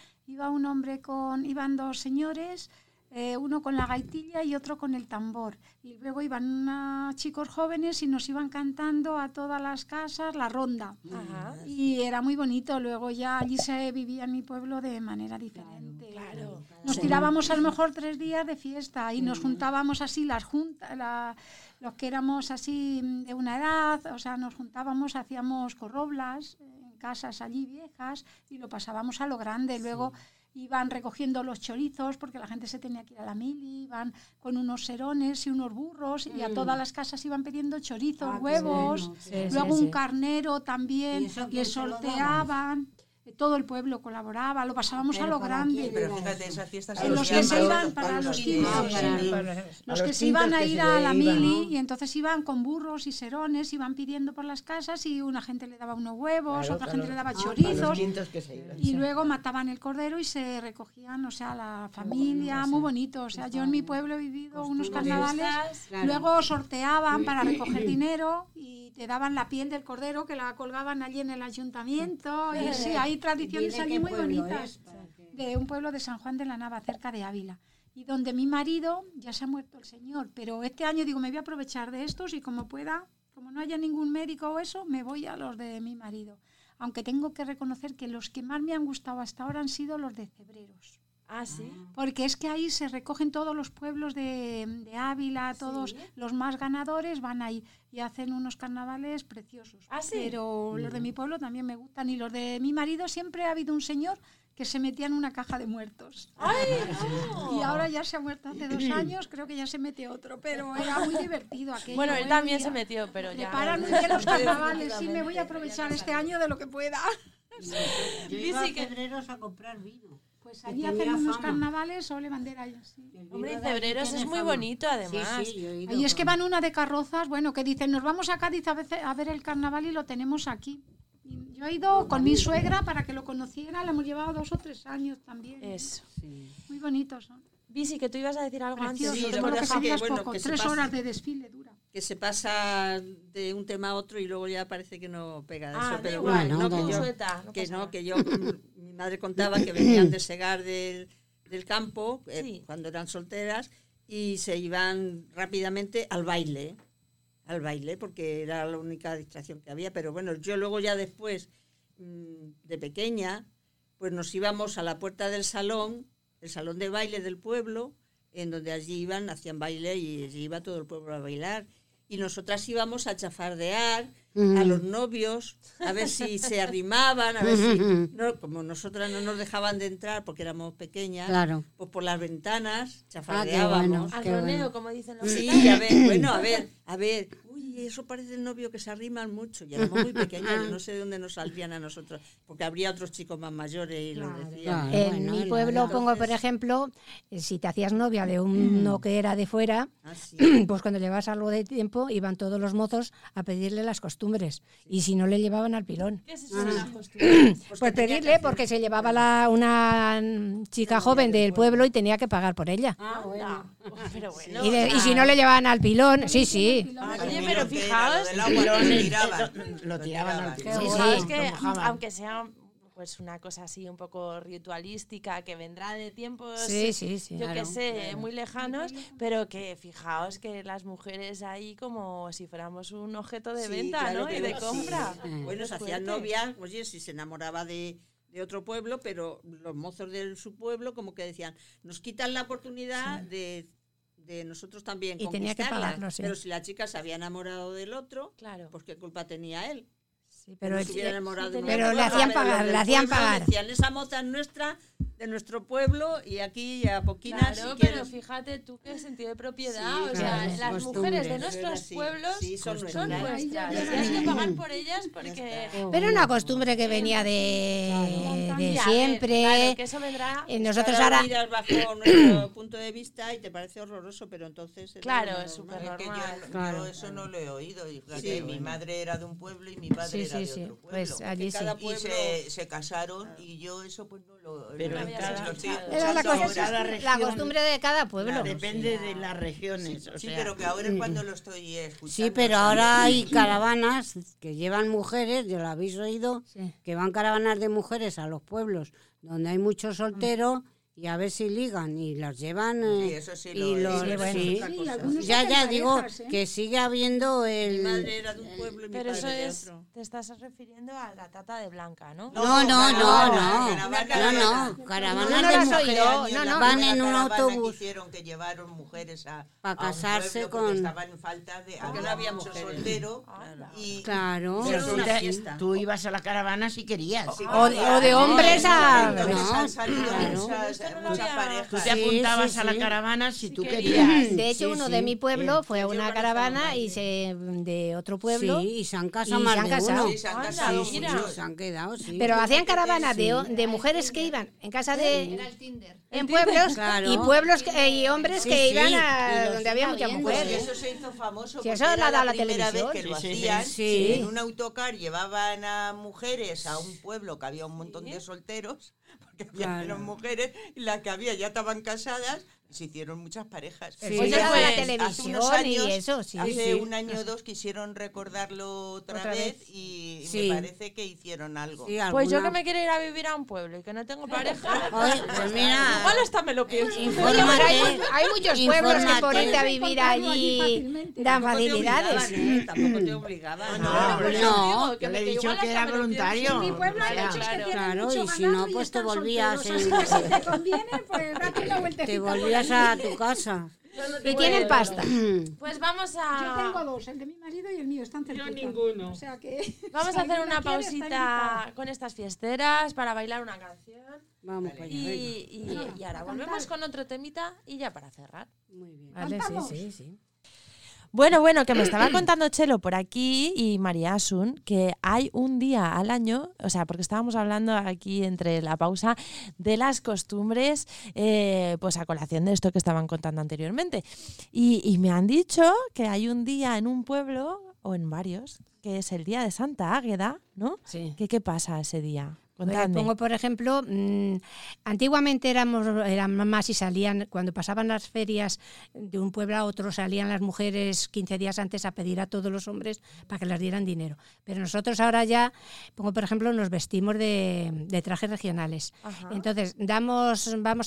iban 2 señores, uno con la gaitilla y otro con el tambor. Y luego iban chicos jóvenes y nos iban cantando a todas las casas la ronda. Ajá. Y era muy bonito. Luego ya allí se vivía en mi pueblo de manera diferente. Claro. Nos tirábamos a lo mejor 3 días de fiesta y nos juntábamos así los que éramos así de una edad, o sea, nos juntábamos, hacíamos corroblas en casas allí viejas y lo pasábamos a lo grande. Luego iban recogiendo los chorizos porque la gente se tenía que ir a la mili, iban con unos serones y unos burros y a todas las casas iban pidiendo chorizos, huevos, luego un carnero también, les sorteaban. Todo el pueblo colaboraba, lo pasábamos a lo grande. Pero fíjate, esas fiestas los que se iban para los 15, los que se iban a ir a la mili y entonces iban con burros y serones, iban pidiendo por las casas y una gente le daba unos huevos, otra gente le daba chorizos y luego mataban el cordero y se recogían, o sea, la familia, muy bonito. O sea, yo en mi pueblo he vivido unos carnavales, luego sorteaban para recoger dinero y te daban la piel del cordero que la colgaban allí en el ayuntamiento y sí, hay tradiciones allí muy bonitas de un pueblo de San Juan de la Nava, cerca de Ávila, y donde mi marido, ya se ha muerto el señor, pero este año digo, me voy a aprovechar de estos y como pueda, como no haya ningún médico o eso, me voy a los de mi marido, aunque tengo que reconocer que los que más me han gustado hasta ahora han sido los de Cebreros. Ah, sí. Porque es que ahí se recogen todos los pueblos de Ávila, todos los más ganadores van ahí y hacen unos carnavales preciosos. Ah, sí. Pero los de mi pueblo también me gustan y los de mi marido siempre ha habido un señor que se metía en una caja de muertos. ¡Ay, no! Y ahora ya se ha muerto hace 2 años, creo que ya se mete otro, pero era muy divertido aquello. Bueno, él también se metió, pero ya. Preparan muy bien los carnavales, sí, me voy a aprovechar este año de lo que pueda. Yo iba a Cebreros a comprar vino. Pues allí hacen unos carnavales, ole bandera. Sí. Hombre, y Cebreros es muy bonito, además. Y es que van una de carrozas, bueno, que dicen, nos vamos a Cádiz a ver el carnaval y lo tenemos aquí. Y yo he ido con mi suegra para que lo conociera, le hemos llevado 2 o 3 años también. Eso. Muy bonitos son. Visi, que tú ibas a decir algo antes. Preciosos, Sí, todo lo que pasa que, serías bueno, poco. que se 3 pasa. horas de desfile dura. Que se pasa de un tema a otro y luego ya parece que no pega de eso. Da Pero igual, bueno, no, que yo, suelta, no que pasa no, nada. que yo, mi madre contaba que venían de segar del campo cuando eran solteras y se iban rápidamente al baile, porque era la única distracción que había. Pero bueno, yo luego ya después, de pequeña, pues nos íbamos a la puerta del salón, el salón de baile del pueblo, en donde allí hacían baile y allí iba todo el pueblo a bailar. Y nosotras íbamos a chafardear a los novios, a ver si se arrimaban, a ver si... No, como nosotras no nos dejaban de entrar porque éramos pequeñas, pues por las ventanas chafardeábamos. Al roneo, como dicen los Sí, gitanos. a ver, uy, eso parece el novio que se arriman mucho. Y éramos muy pequeñas, yo no sé de dónde nos saldrían a nosotros, porque habría otros chicos más mayores y los decían. En mi pueblo pongo, por ejemplo, si te hacías novia de uno que era de fuera, pues cuando llevabas algo de tiempo iban todos los mozos a pedirle las costumbres y si no le llevaban al pilón. ¿Qué es eso de las costumbres? Pues pedirle porque se llevaba una chica joven del pueblo y tenía que pagar por ella. Ah, bueno. Pero bueno. Y si no le llevaban al pilón, sí. Oye, pero fijaos, lo tiraban al que, pilón. fijaos que aunque sea pues una cosa así un poco ritualística que vendrá de tiempos yo claro, que sé muy lejanos, pero que fijaos que las mujeres ahí como si fuéramos un objeto de venta, claro, ¿no? Y de compra. Bueno, se hacían novias, oye, si se enamoraba de otro pueblo, pero los mozos de su pueblo como que decían, nos quitan la oportunidad de nosotros también y tenía que pagarlo, pero si la chica se había enamorado del otro, claro, pues qué culpa tenía él. Sí, pero se hubiera enamorado de pero le hacían pagar, le hacían pagar. Decían, esa moza es nuestra, de nuestro pueblo, y aquí a poquinas. Claro, si pero quieres. fíjate tú qué sentido de propiedad. Sí, o sea, claro, las mujeres de nuestros pueblos son nuestras. Y hay que pagar por ellas porque... Pero una costumbre que venía de Y a ver, siempre. claro, que eso vendrá... Nosotros ahora miras bajo nuestro punto de vista y te parece horroroso, pero entonces... Claro, es súper normal. Yo eso no lo he oído. Y fíjate, mi madre era de un pueblo y mi padre era de sí. otro pueblo. Pues allí sí. cada Y pueblo- se casaron y yo eso pues no lo... Pero no en lo cada- estoy Era la, escuchando cosa- ahora. la costumbre de cada pueblo. Depende de las regiones. O Sí, sea, pero que ahora es cuando lo estoy escuchando. Sí, pero ahora hay caravanas que llevan mujeres, ya lo habéis oído, Sí. que van caravanas de mujeres a los pueblos donde hay muchos solteros y a ver si ligan y las llevan. Sí, eso sí lo y he los, visto, eso es sí. otra Sí, cosa. algunos Ya, hacen digo parejas, ¿eh? que sigue habiendo Mi el... madre era de un pueblo y mi Pero padre eso de es, otro. te estás refiriendo a la trata de Blanca, ¿no? No, caravana. caravanas No, no de las he mujeres. oído, no, no. Van Primera en un caravana autobús. que hicieron que llevaron mujeres a Pa' un casarse pueblo porque con- estaban en falta de Porque no había mucho mujeres. soltero y Claro. pero Era tú, una te- fiesta. tú ibas a la caravana si querías. O de hombres a... entonces No, han salido claro. muchas parejas. Tú te Sí, apuntabas sí, a la sí. caravana si tú querías. querías. De hecho, Sí, uno sí. de mi pueblo fue a Yo una organizaba caravana un y de otro pueblo. Sí, y se han casado Y más se han de casado. uno. Sí, se han Anda, casado Sí, mira. muchos. se han quedado, sí. Pero hacían caravanas de mujeres que iban en casa de... Era el Tinder. En pueblos Claro. y pueblos y hombres Sí, que sí, iban y a lo donde había sigue muchas habiendo, Pues mujeres. eso se hizo famoso Sí, porque eso lo era ha dado la la primera vez televisión. que lo Sí, sí, hacían. sí. En un autocar llevaban a mujeres a un pueblo que había un montón de solteros, porque había Claro. menos mujeres, y las que había ya estaban casadas, y se hicieron muchas parejas. Sí. Pues Oye, era de la pues, televisión hace unos años, y eso, sí. hace sí. un año o dos quisieron recordarlo otra Otra vez vez. y Sí. me parece que hicieron algo. Sí, Pues yo alguna- que me quiero ir a vivir a un pueblo y que no tengo pareja. Oye, pues mira, Igual hasta me lo pienso. Oye, pero hay muchos pueblos que por Infórmate. irte a vivir allí fácilmente. dan Tampoco te facilidades. obligaban, ¿eh? Tampoco te obligaban. no, Yo le he dicho que era voluntario. En mi pueblo hay O sea, muchos que tienen claro, mucho y si ganado no, pues te están volvías solteros, así que si te conviene, pues date una te vueltecita por volvías allí. a tu casa. Y tienen pasta. Pues vamos Yo tengo a dos, el de mi marido y el mío, están cerquita. ninguno. O sea que... vamos si a hacer alguna una quiere, está pausita invitada. con estas fiesteras para bailar una canción. Vamos para allá, venga. Y ahora volvemos con otro temita y ya para cerrar. Muy bien. Vale, Cantamos. sí. Bueno, que me estaba contando Chelo por aquí y María Asun que hay un día al año, o sea, porque estábamos hablando aquí entre la pausa de las costumbres, pues a colación de esto que estaban contando anteriormente. Y me han dicho que hay un día en un pueblo, o en varios, que es el día de Santa Águeda, ¿no? Sí. ¿Qué pasa ese día? Pues Contadme. pongo, por ejemplo, antiguamente eran más y salían, cuando pasaban las ferias de un pueblo a otro, salían las mujeres 15 días antes a pedir a todos los hombres para que les dieran dinero. Pero nosotros ahora ya, pongo por ejemplo, nos vestimos de trajes regionales. Ajá. Entonces, vamos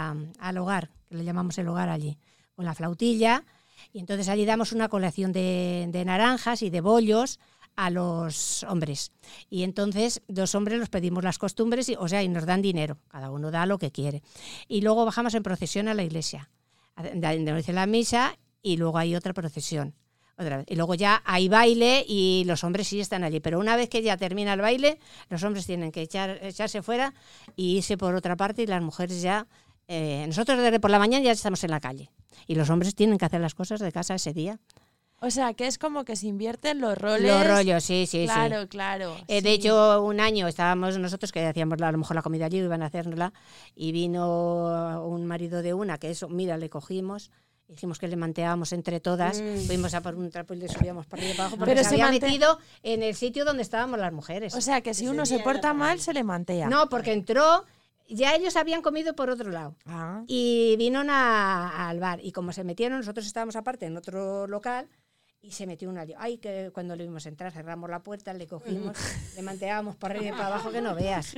al hogar, que le llamamos el hogar allí, con la flautilla, y entonces allí damos una colección de naranjas y de bollos a los hombres. Y entonces los hombres los pedimos las costumbres, y nos dan dinero. Cada uno da lo que quiere. Y luego bajamos en procesión a la iglesia. Donde dice la misa y luego hay otra procesión. Otra vez. Y luego ya hay baile y los hombres sí están allí. Pero una vez que ya termina el baile, los hombres tienen que echarse fuera y irse por otra parte y las mujeres ya... nosotros desde por la mañana ya estamos en la calle. Y los hombres tienen que hacer las cosas de casa ese día. O sea, que es como que se invierten los roles. Los rollos, sí. Claro, claro. De sí. hecho, un año estábamos nosotros que hacíamos a lo mejor la comida allí, iban a hacernosla, y vino un marido de una, que eso, mira, le cogimos, dijimos que le manteábamos entre todas, fuimos a por un trapo y le subíamos para arriba y para abajo, porque Pero se se había mante- metido en el sitio donde estábamos las mujeres. O sea, que si uno se porta mal, se le mantea. No, porque entró, ya ellos habían comido por otro lado. Ah. Y vinieron al bar, y como se metieron, nosotros estábamos aparte en otro local, y se metió una lío. Ay, que cuando le vimos entrar, cerramos la puerta, le cogimos, le manteábamos para arriba y para abajo, que no veas.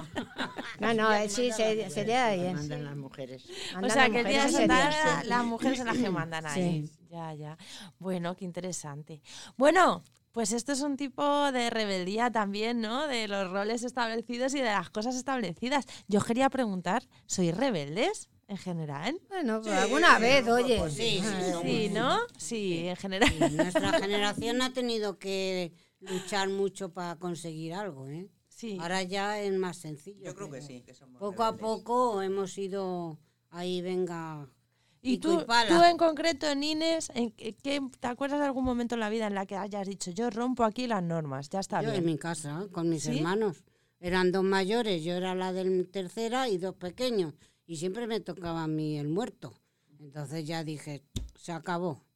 No, sí, sería bien. Mandan las mujeres. O sea, que el día de Santa Águeda sí. las mujeres son las que mandan ahí. Sí. Ya. Bueno, qué interesante. Bueno, pues esto es un tipo de rebeldía también, ¿no? De los roles establecidos y de las cosas establecidas. Yo quería preguntar, ¿sois rebeldes en general? Bueno, pues alguna vez, oye. Sí, ¿no? Sí, en general. Nuestra generación ha tenido que luchar mucho para conseguir algo, ¿eh? Sí. Ahora ya es más sencillo. Yo creo que pero sí, que somos Poco a rebeldes. poco hemos ido ahí, venga. Y pico tú pala. en concreto, Inés, ¿te acuerdas de algún momento en la vida en la que hayas dicho, yo rompo aquí las normas, ya está Yo bien? en mi casa, con mis ¿Sí? hermanos. Eran 2 mayores, yo era la del tercera y 2 pequeños. Y siempre me tocaba a mí el muerto. Entonces ya dije, se acabó.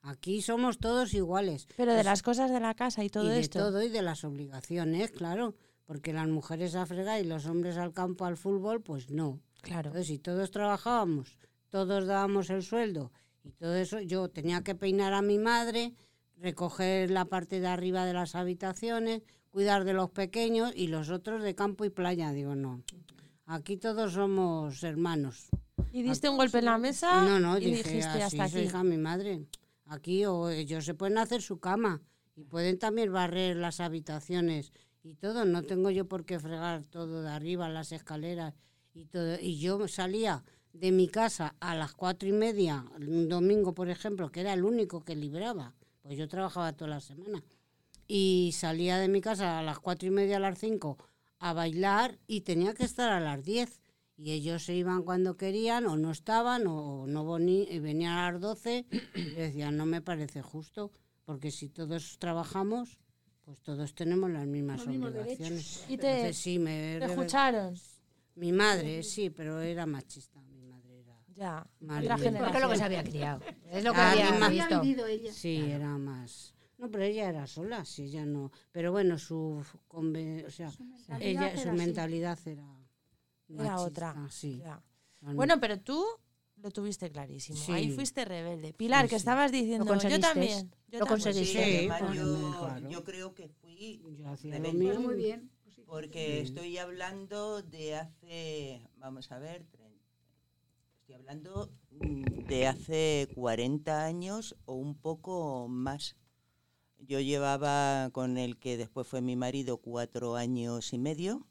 Aquí somos todos iguales. Pero de las cosas de la casa y todo y esto. de todo y de las obligaciones, claro. Porque las mujeres a fregar y los hombres al campo, al fútbol, pues no. Claro. Entonces, si todos trabajábamos, todos dábamos el sueldo y todo eso, yo tenía que peinar a mi madre, recoger la parte de arriba de las habitaciones, cuidar de los pequeños y los otros de campo y playa. Digo, no, aquí todos somos hermanos. ¿Y diste un golpe en la mesa? No, y dije, dijiste así hasta es, aquí. hija, mi madre. Aquí o ellos se pueden hacer su cama y pueden también barrer las habitaciones y todo. No tengo yo por qué fregar todo de arriba, las escaleras y todo. Y yo salía de mi casa a las 4:30, un domingo, por ejemplo, que era el único que libraba, pues yo trabajaba toda la semana. Y salía de mi casa a las 4:30, a las 5 a bailar y tenía que estar a las 10. Y ellos se iban cuando querían o no estaban o no venían a las 12 y decían, no me parece justo, porque si todos trabajamos, pues todos tenemos las mismas obligaciones. ¿Y Entonces, sí, te escucharon? Mi madre, sí, pero era machista. Mi madre era Ya, más otra bien. Porque lo que se había criado. Es lo que Ah, había mi ma- visto. Sí, era más. No, pero ella era sola, sí, ella no. Pero bueno, su mentalidad era machista, otra. Sí. Ya. Bueno, pero tú lo tuviste clarísimo. Sí. Ahí fuiste rebelde. Pilar, Sí, que sí. estabas diciendo, yo conseguiste? también. Lo conseguiste. Sí, pues, yo creo que fui Yo hacía lo rebelde. mío. Pues muy bien. Porque estoy hablando de hace, vamos a ver, estoy hablando de hace 40 años o un poco más. Yo llevaba con el que después fue mi marido 4 años y medio.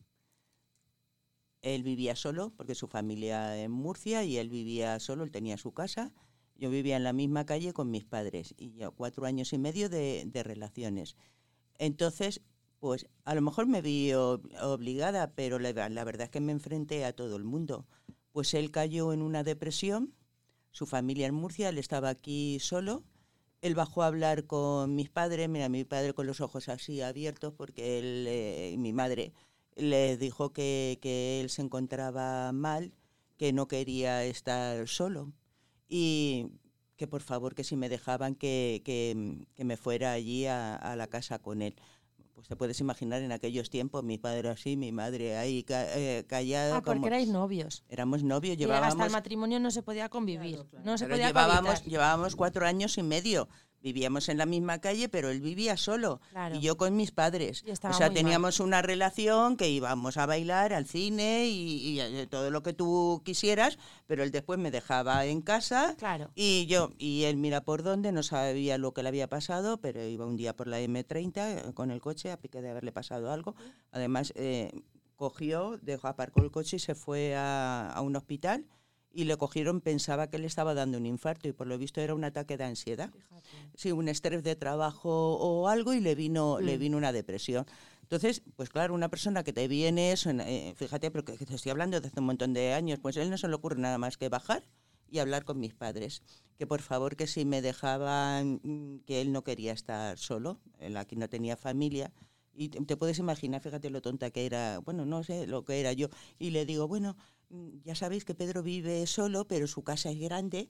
Él vivía solo, porque su familia en Murcia, y él vivía solo, él tenía su casa. Yo vivía en la misma calle con mis padres, y yo 4 años y medio de relaciones. Entonces, pues a lo mejor me vi obligada, pero la verdad es que me enfrenté a todo el mundo. Pues él cayó en una depresión, su familia en Murcia, él estaba aquí solo. Él bajó a hablar con mis padres, mira, mi padre con los ojos así abiertos, porque él, mi madre le dijo que él se encontraba mal, que no quería estar solo y que por favor que si me dejaban que me fuera allí a la casa con él. Pues te puedes imaginar en aquellos tiempos, mi padre así, mi madre ahí callada. Ah, porque como, erais novios. Éramos novios, Y llevábamos... hasta el matrimonio no se podía convivir, no se Pero podía cohabitar. llevábamos 4 años y medio. Vivíamos en la misma calle, pero él vivía solo. Claro. Y yo con mis padres. Y estaba O sea, muy teníamos una relación que íbamos a bailar al cine y todo lo que tú quisieras, pero él después me dejaba en casa. Claro. Y él mira por dónde, no sabía lo que le había pasado, pero iba un día por la M30 con el coche a pique de haberle pasado algo. Además, aparcó el coche y se fue a un hospital. Y le cogieron, pensaba que le estaba dando un infarto y por lo visto era un ataque de ansiedad. Fíjate. Sí, un estrés de trabajo o algo y le vino una depresión. Entonces, pues claro, una persona que te viene eso, fíjate, pero que te estoy hablando de hace un montón de años, pues a él no se le ocurre nada más que bajar y hablar con mis padres. Que por favor que si me dejaban, que él no quería estar solo, él aquí no tenía familia. Y te puedes imaginar, fíjate lo tonta que era, bueno, no sé lo que era yo. Y le digo, bueno, ya sabéis que Pedro vive solo, pero su casa es grande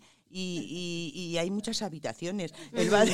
y hay muchas habitaciones. Él va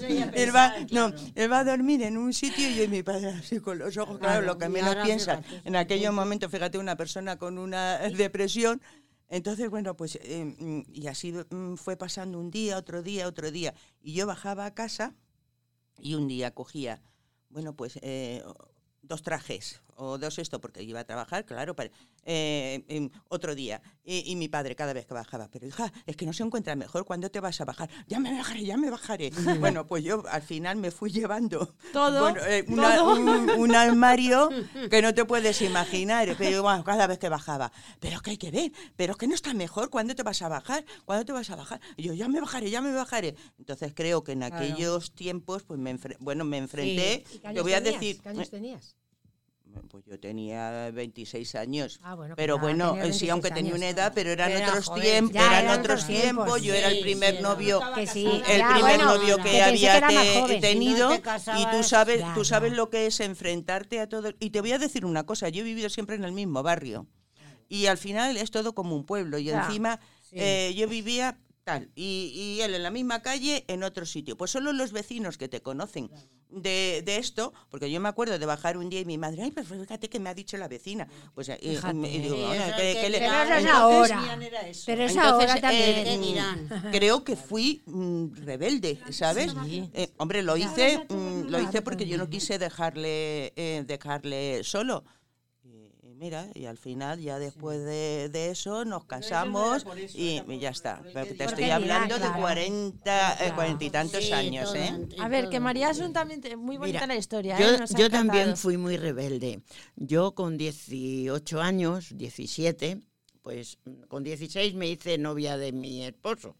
a dormir en un sitio y yo y mi padre así con los ojos, claro, lo que menos piensan. En aquellos momentos, fíjate, una persona con una depresión. Entonces, bueno, pues, y así fue pasando un día, otro día, otro día. Y yo bajaba a casa y un día cogía, bueno, pues 2 trajes o 2 esto, porque iba a trabajar, claro, otro día. Y mi padre cada vez que bajaba, pero hija, es que no se encuentra mejor, ¿cuándo te vas a bajar? Ya me bajaré. Bueno, pues yo al final me fui llevando todo, un armario que no te puedes imaginar. Pero bueno, cada vez que bajaba, pero que hay que ver, pero que no está mejor, ¿cuándo te vas a bajar? ¿Cuándo te vas a bajar? Y yo ya me bajaré. Entonces creo que en aquellos tiempos, pues me enfrenté. Sí. Te voy a decir. ¿Qué años tenías? Pues yo tenía 26 años, bueno, pero bueno, sí, aunque tenía una edad, pero eran otros tiempos, yo era el primer novio, novio que había tenido, y tú sabes lo que es enfrentarte a todo. Y te voy a decir una cosa, yo he vivido siempre en el mismo barrio, y al final es todo como un pueblo, y encima yo vivía tal, y él en la misma calle, en otro sitio. Pues solo los vecinos que te conocen de esto, porque yo me acuerdo de bajar un día y mi madre, ay, pero fíjate que me ha dicho la vecina. Pues y digo, pero es ahora. Pero es ahora también. Creo que fui rebelde, ¿sabes? Hombre, lo hice porque yo no quise dejarle solo. Mira, y al final, ya después de eso, nos casamos y ya está. Te estoy hablando de 40 y tantos años, ¿eh? A ver, que María Asun también, muy bonita la historia, Yo también fui muy rebelde. Yo con 18 años, 17, pues con 16 me hice novia de mi esposo.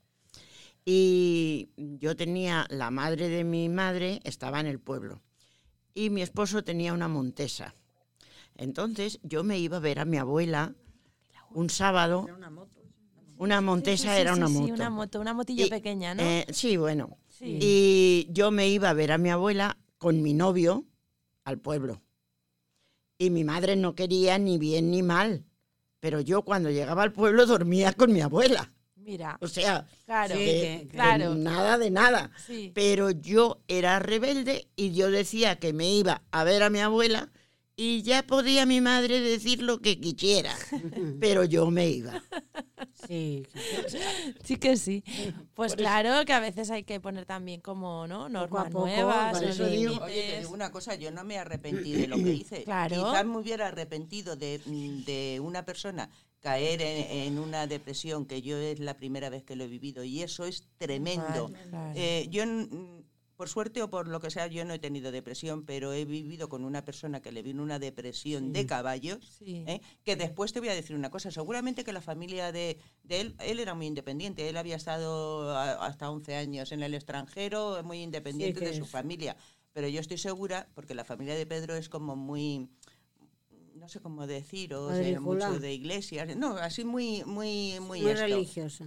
Y yo tenía, la madre de mi madre estaba en el pueblo. Y mi esposo tenía una montesa. Entonces yo me iba a ver a mi abuela un sábado. Una montesa era una moto. Una motillo pequeña, ¿no? Sí, bueno. Sí. Y yo me iba a ver a mi abuela con mi novio al pueblo. Y mi madre no quería ni bien ni mal. Pero yo cuando llegaba al pueblo dormía con mi abuela. Mira. O sea, claro, claro. Nada de nada. Sí. Pero yo era rebelde y yo decía que me iba a ver a mi abuela. Y ya podía mi madre decir lo que quisiera, pero yo me iba. Sí. Sí que sí. Pues claro que a veces hay que poner también como, ¿no? Normas nuevas. Por eso digo. Oye, te digo una cosa, yo no me arrepentí de lo que hice. Claro. Quizás me hubiera arrepentido de una persona caer en una depresión, que yo es la primera vez que lo he vivido, y eso es tremendo. Claro. Yo... Por suerte o por lo que sea, yo no he tenido depresión, pero he vivido con una persona que le vino una depresión de caballos, que después te voy a decir una cosa, seguramente que la familia de él era muy independiente, él había estado hasta 11 años en el extranjero, muy independiente de su familia, pero yo estoy segura, porque la familia de Pedro es como muy... no sé cómo deciros, mucho de iglesias, no, así muy religiosa.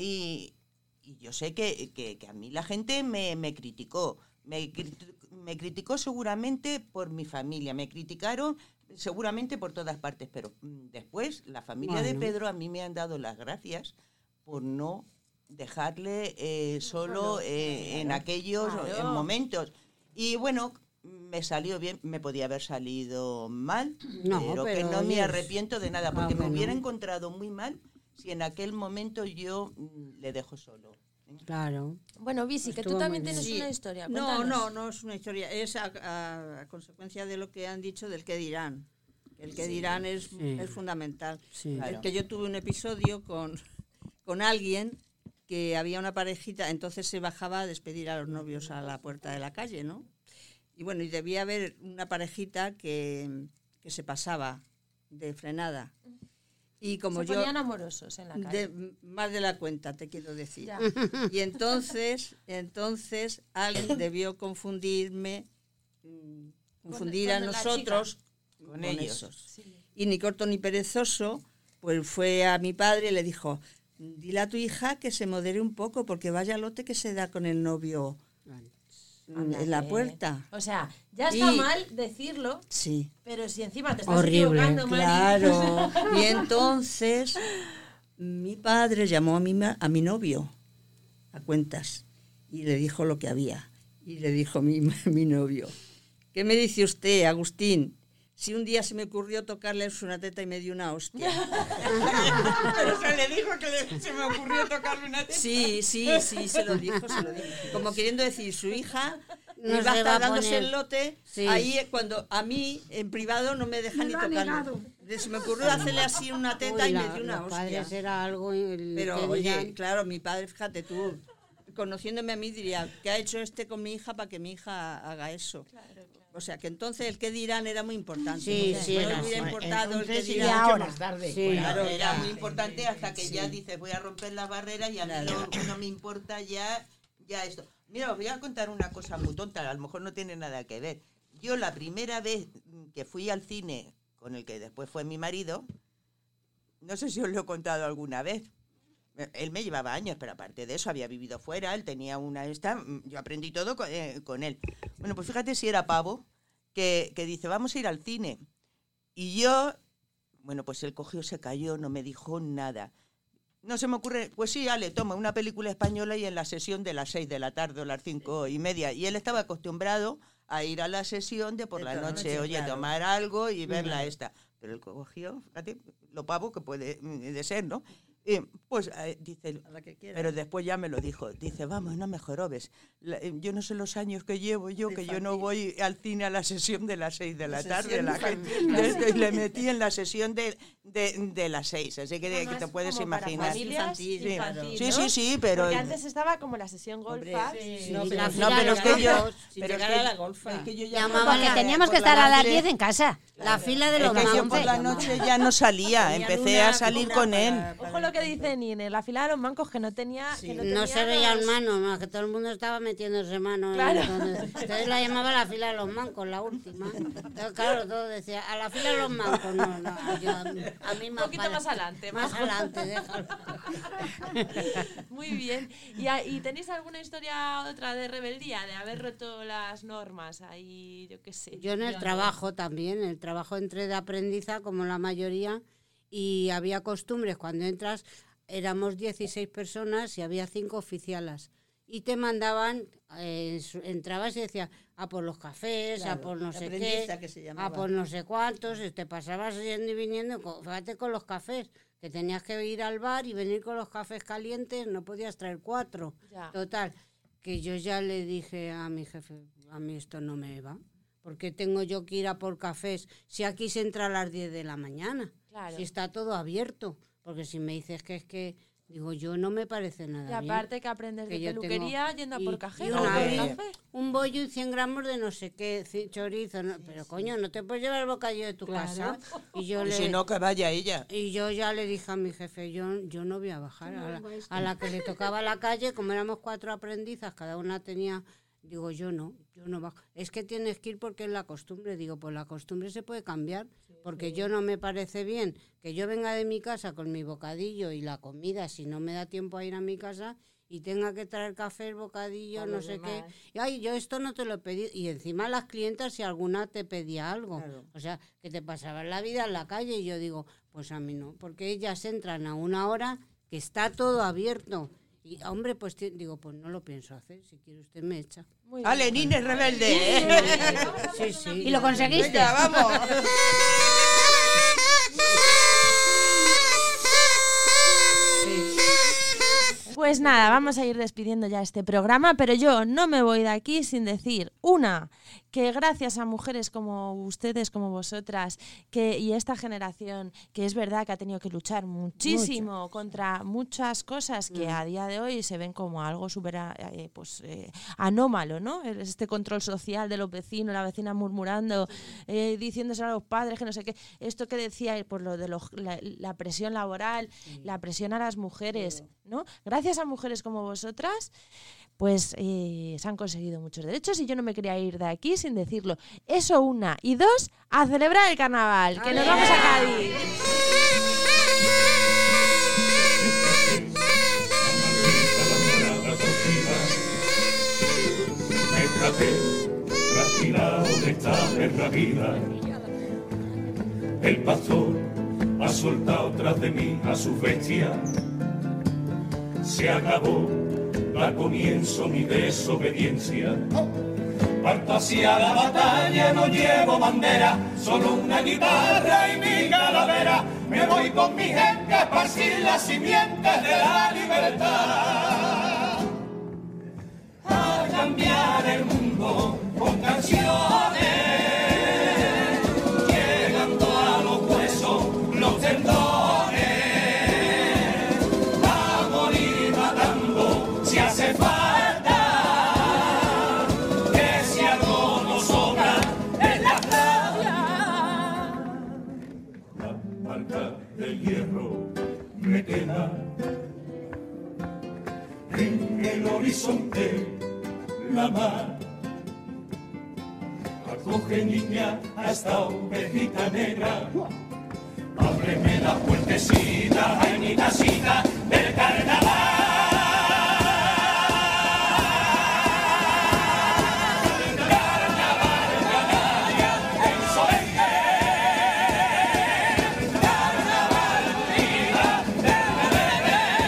Y yo sé que a mí la gente me criticó. Me criticó seguramente por mi familia, me criticaron seguramente por todas partes, pero después la familia de Pedro a mí me han dado las gracias por no dejarle solo en aquellos momentos. Y bueno, me salió bien, me podía haber salido mal, pero que no me arrepiento de nada, porque me hubiera encontrado muy mal si en aquel momento yo le dejo solo. Claro. Bueno, Visi, que tú también tienes una historia. Cuéntanos. No es una historia, es a consecuencia de lo que han dicho del qué dirán. El qué dirán es fundamental. Sí. Claro. Que yo tuve un episodio con alguien que había una parejita, entonces se bajaba a despedir a los novios a la puerta de la calle, ¿no? Y bueno, y debía haber una parejita que se pasaba de frenada. Y como se ponían amorosos en la calle. Más de la cuenta, te quiero decir. Ya. Y entonces alguien debió confundir a nosotros con ellos. Sí. Y ni corto ni perezoso, pues fue a mi padre y le dijo, dile a tu hija que se modere un poco, porque vaya lote que se da con el novio en la puerta. O sea, ya está mal decirlo, pero si encima te estás equivocando, claro. Y entonces mi padre llamó a mi novio a cuentas y le dijo lo que había. Y le dijo mi novio, ¿qué me dice usted, Agustín? Si un día se me ocurrió tocarle una teta y me dio una hostia. Pero se le dijo que se me ocurrió tocarle una teta. Sí, se lo dijo. Como queriendo decir, su hija iba a estar dándose el lote, ahí cuando a mí, en privado, no me deja ni tocarlo. Se me ocurrió hacerle así una teta y me dio una hostia. Padres era algo... Pero, oye, claro, mi padre, fíjate tú, conociéndome a mí, diría, ¿qué ha hecho con mi hija para que mi hija haga eso? Claro. O sea, que entonces el qué dirán era muy importante. Sí, no hubiera importado el qué dirán. Y ahora. Más tarde. Sí. Claro, era muy importante hasta que ya dices, voy a romper la barrera y a mí no me importa ya esto. Mira, os voy a contar una cosa muy tonta, a lo mejor no tiene nada que ver. Yo la primera vez que fui al cine, con el que después fue mi marido, no sé si os lo he contado alguna vez. Él me llevaba años, pero aparte de eso había vivido fuera, él tenía yo aprendí todo con él. Bueno, pues fíjate si era pavo, que dice, vamos a ir al cine. Y yo, bueno, pues él cogió, se cayó, no me dijo nada. no se me ocurre, pues sí, Ale, toma una película española y en la sesión de las 6 de la tarde o las 5:30. Y él estaba acostumbrado a ir a la sesión de por la noche, oye, claro. tomar algo y verla esta. Pero él cogió, fíjate, lo pavo que puede de ser, ¿no? Y pues dice, pero después ya me lo dijo, dice, vamos, no me jorobes. Yo no sé los años que llevo yo, que yo no voy al cine a la sesión de las 6 de la tarde. Y le metí en la sesión de las 6, así que te puedes imaginar. Familias, Sí, ¿no? sí, pero... Porque antes estaba como la sesión golfa. No, pero es que yo... Pero es que la golfa. Es que yo Porque teníamos que estar a las 10 en casa. La fila de los Es que yo mancos. por la noche ya no salía, empecé a salir con él. Ojo lo que dice Nine, la fila de los mancos que no tenía... Que No se veían manos, no, que todo el mundo estaba metiéndose manos. Claro. Entonces la llamaba la fila de los mancos, la última. Entonces, claro, todo decía, a la fila de los mancos. No, yo, a mí Un poquito más adelante. Más adelante, déjalo. Muy bien. ¿Y tenéis alguna historia otra de rebeldía, de haber roto las normas ahí, yo qué sé? Yo en el trabajo también, en el trabajo entré de aprendiza como la mayoría y había costumbres, cuando entras éramos 16 personas y había 5 oficialas y te mandaban, entrabas y decías, a por los cafés, Claro, a por no sé aprendiza, qué, que se llamaba. a por no sé cuántos, te pasabas yendo y viniendo, fíjate con los cafés, que tenías que ir al bar y venir con los cafés calientes, no podías traer 4. Ya. Total, que yo ya le dije a mi jefe, a mí esto no me va. ¿Por qué tengo yo que ir a por cafés si aquí se entra a las 10 de la mañana? Claro. Si está todo abierto. Porque si me dices que es que, digo, yo no me parece nada Y bien. aparte que aprendes de yo peluquería tengo- yendo a y- por café. y ¿no? una Por vez, café. un bollo y 100 gramos de no sé qué, chorizo. Pero coño, no te puedes llevar el bocadillo de tu casa. Y yo Y si no, que vaya ella. Y yo ya le dije a mi jefe, yo no voy a bajar. A la que le tocaba la calle, como éramos 4 aprendizas, cada una tenía... Digo, yo no bajo. Es que tienes que ir porque es la costumbre. Digo, pues la costumbre se puede cambiar, porque yo no me parece bien que yo venga de mi casa con mi bocadillo y la comida, si no me da tiempo a ir a mi casa, y tenga que traer café, el bocadillo, Para no los sé qué. demás. Y, ay, yo esto no te lo he pedido. Y encima las clientas, si alguna te pedía algo. Claro. O sea, que te pasaban la vida en la calle. Y yo digo, pues a mí no, porque ellas entran a una hora que está todo abierto. Y, hombre, pues digo, pues no lo pienso hacer. Si quiere usted me echa. Ale, Nine es rebelde. Sí, sí. ¿Y lo conseguiste? Venga, vamos. Pues nada, vamos a ir despidiendo ya este programa, pero yo no me voy de aquí sin decir, una, que gracias a mujeres como ustedes, como vosotras, y esta generación, que es verdad que ha tenido que luchar muchísimo contra muchas cosas que a día de hoy se ven como algo súper anómalo, ¿no? Este control social de los vecinos, la vecina murmurando, diciéndose a los padres que no sé qué, esto que decía, por lo de la presión laboral, la presión a las mujeres, ¿no? Gracias a mujeres como vosotras, pues se han conseguido muchos derechos y yo no me quería ir de aquí sin decirlo. Eso, una. Y dos, a celebrar el carnaval, que nos vamos a Cádiz. Déjate tranquila de esta perra vida. El pastor ha soltado tras de mí a su bestia. Se acabó, da comienzo mi desobediencia. Parto hacia la batalla, no llevo bandera, solo una guitarra y mi calavera. Me voy con mi gente a esparcir las simientes de la libertad. A cambiar el mundo con canciones, llegando a los huesos, los tendones, a morir matando si hace falta, que si algo nos sobra es la clave. La marca del hierro me queda en el horizonte. La mar acoge, niña, a esta ovejita negra. Ábreme la puertecita, ay, mi casita del carnaval. Carnaval, canalla, insolente. Carnaval, vida del bebé.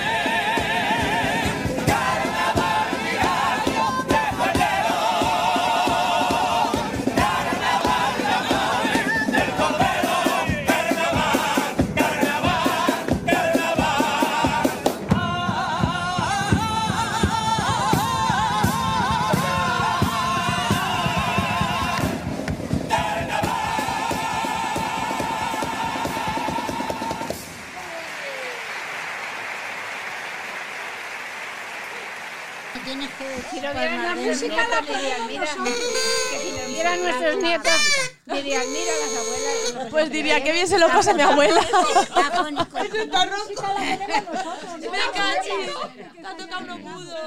vieran la música la dirían, mira, nosotros. que si nos vieran nuestros nietos, dirían, mira las abuelas. Pues diría, qué bien se lo pasa mi abuela. La música la tenemos nosotros. Me cachis, te ha tocado uno mudo.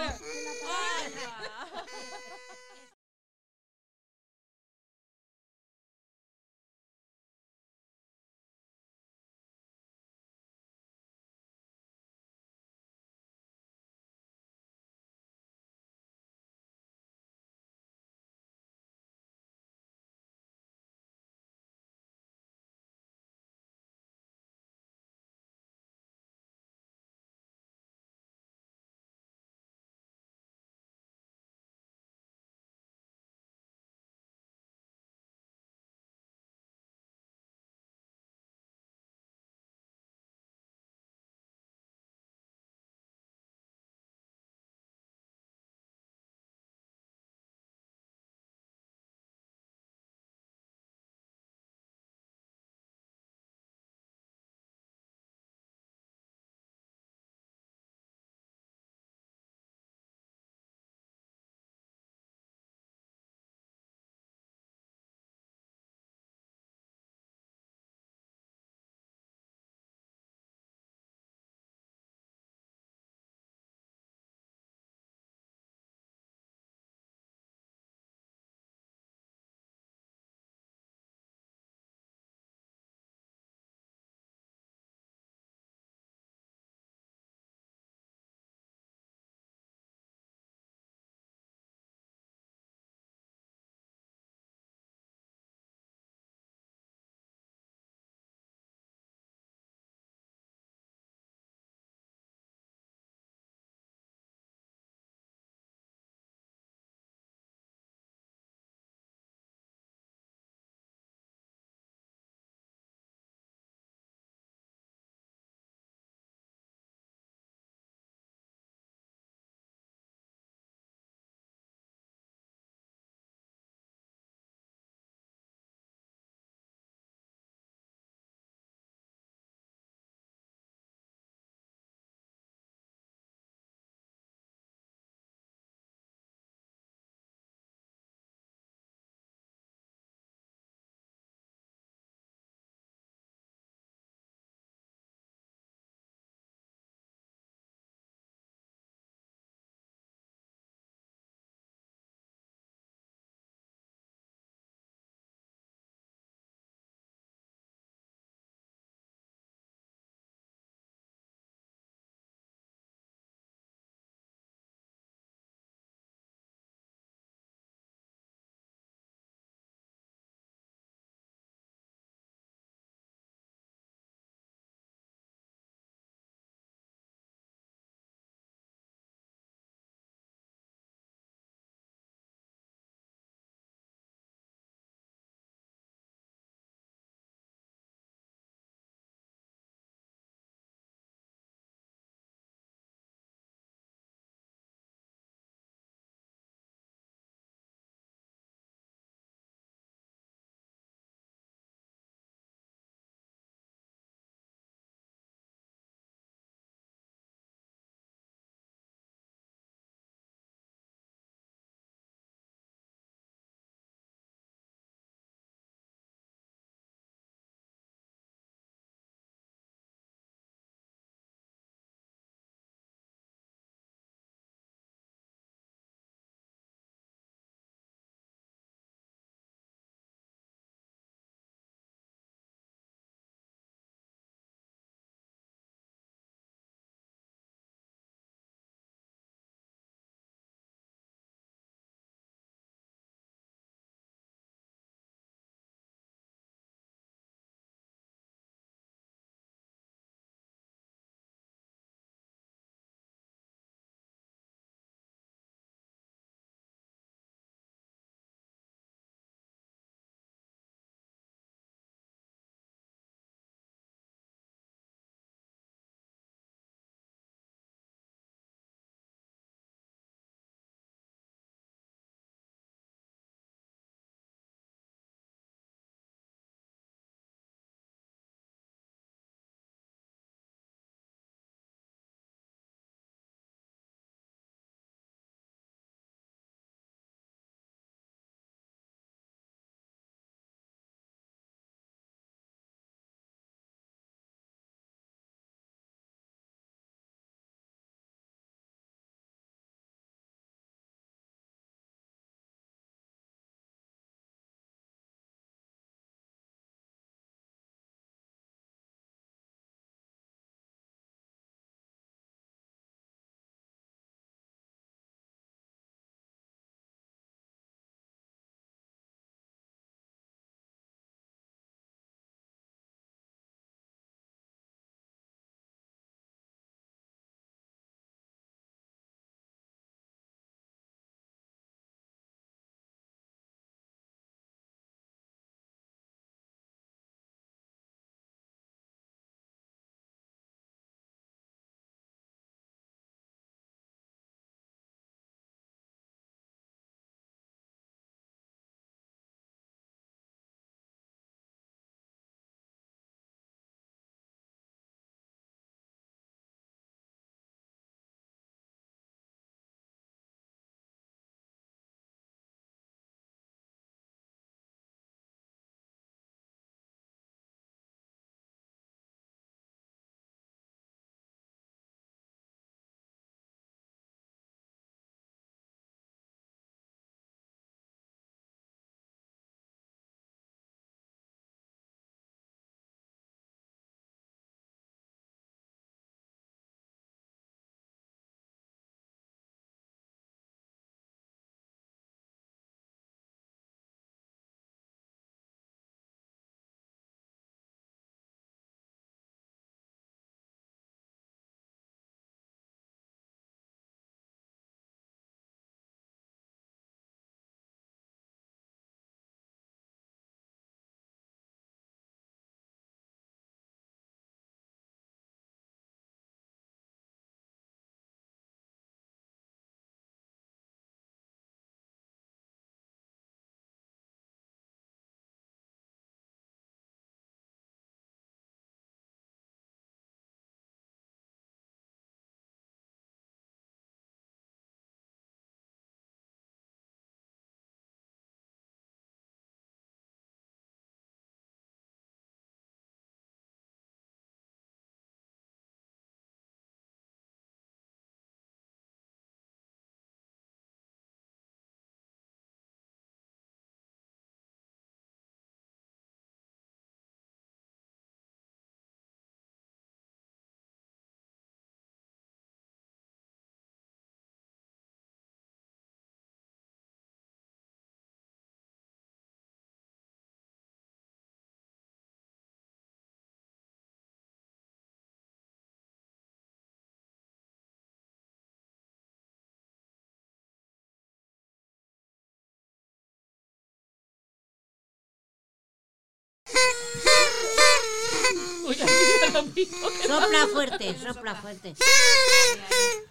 Sopla fuerte, sopla fuerte.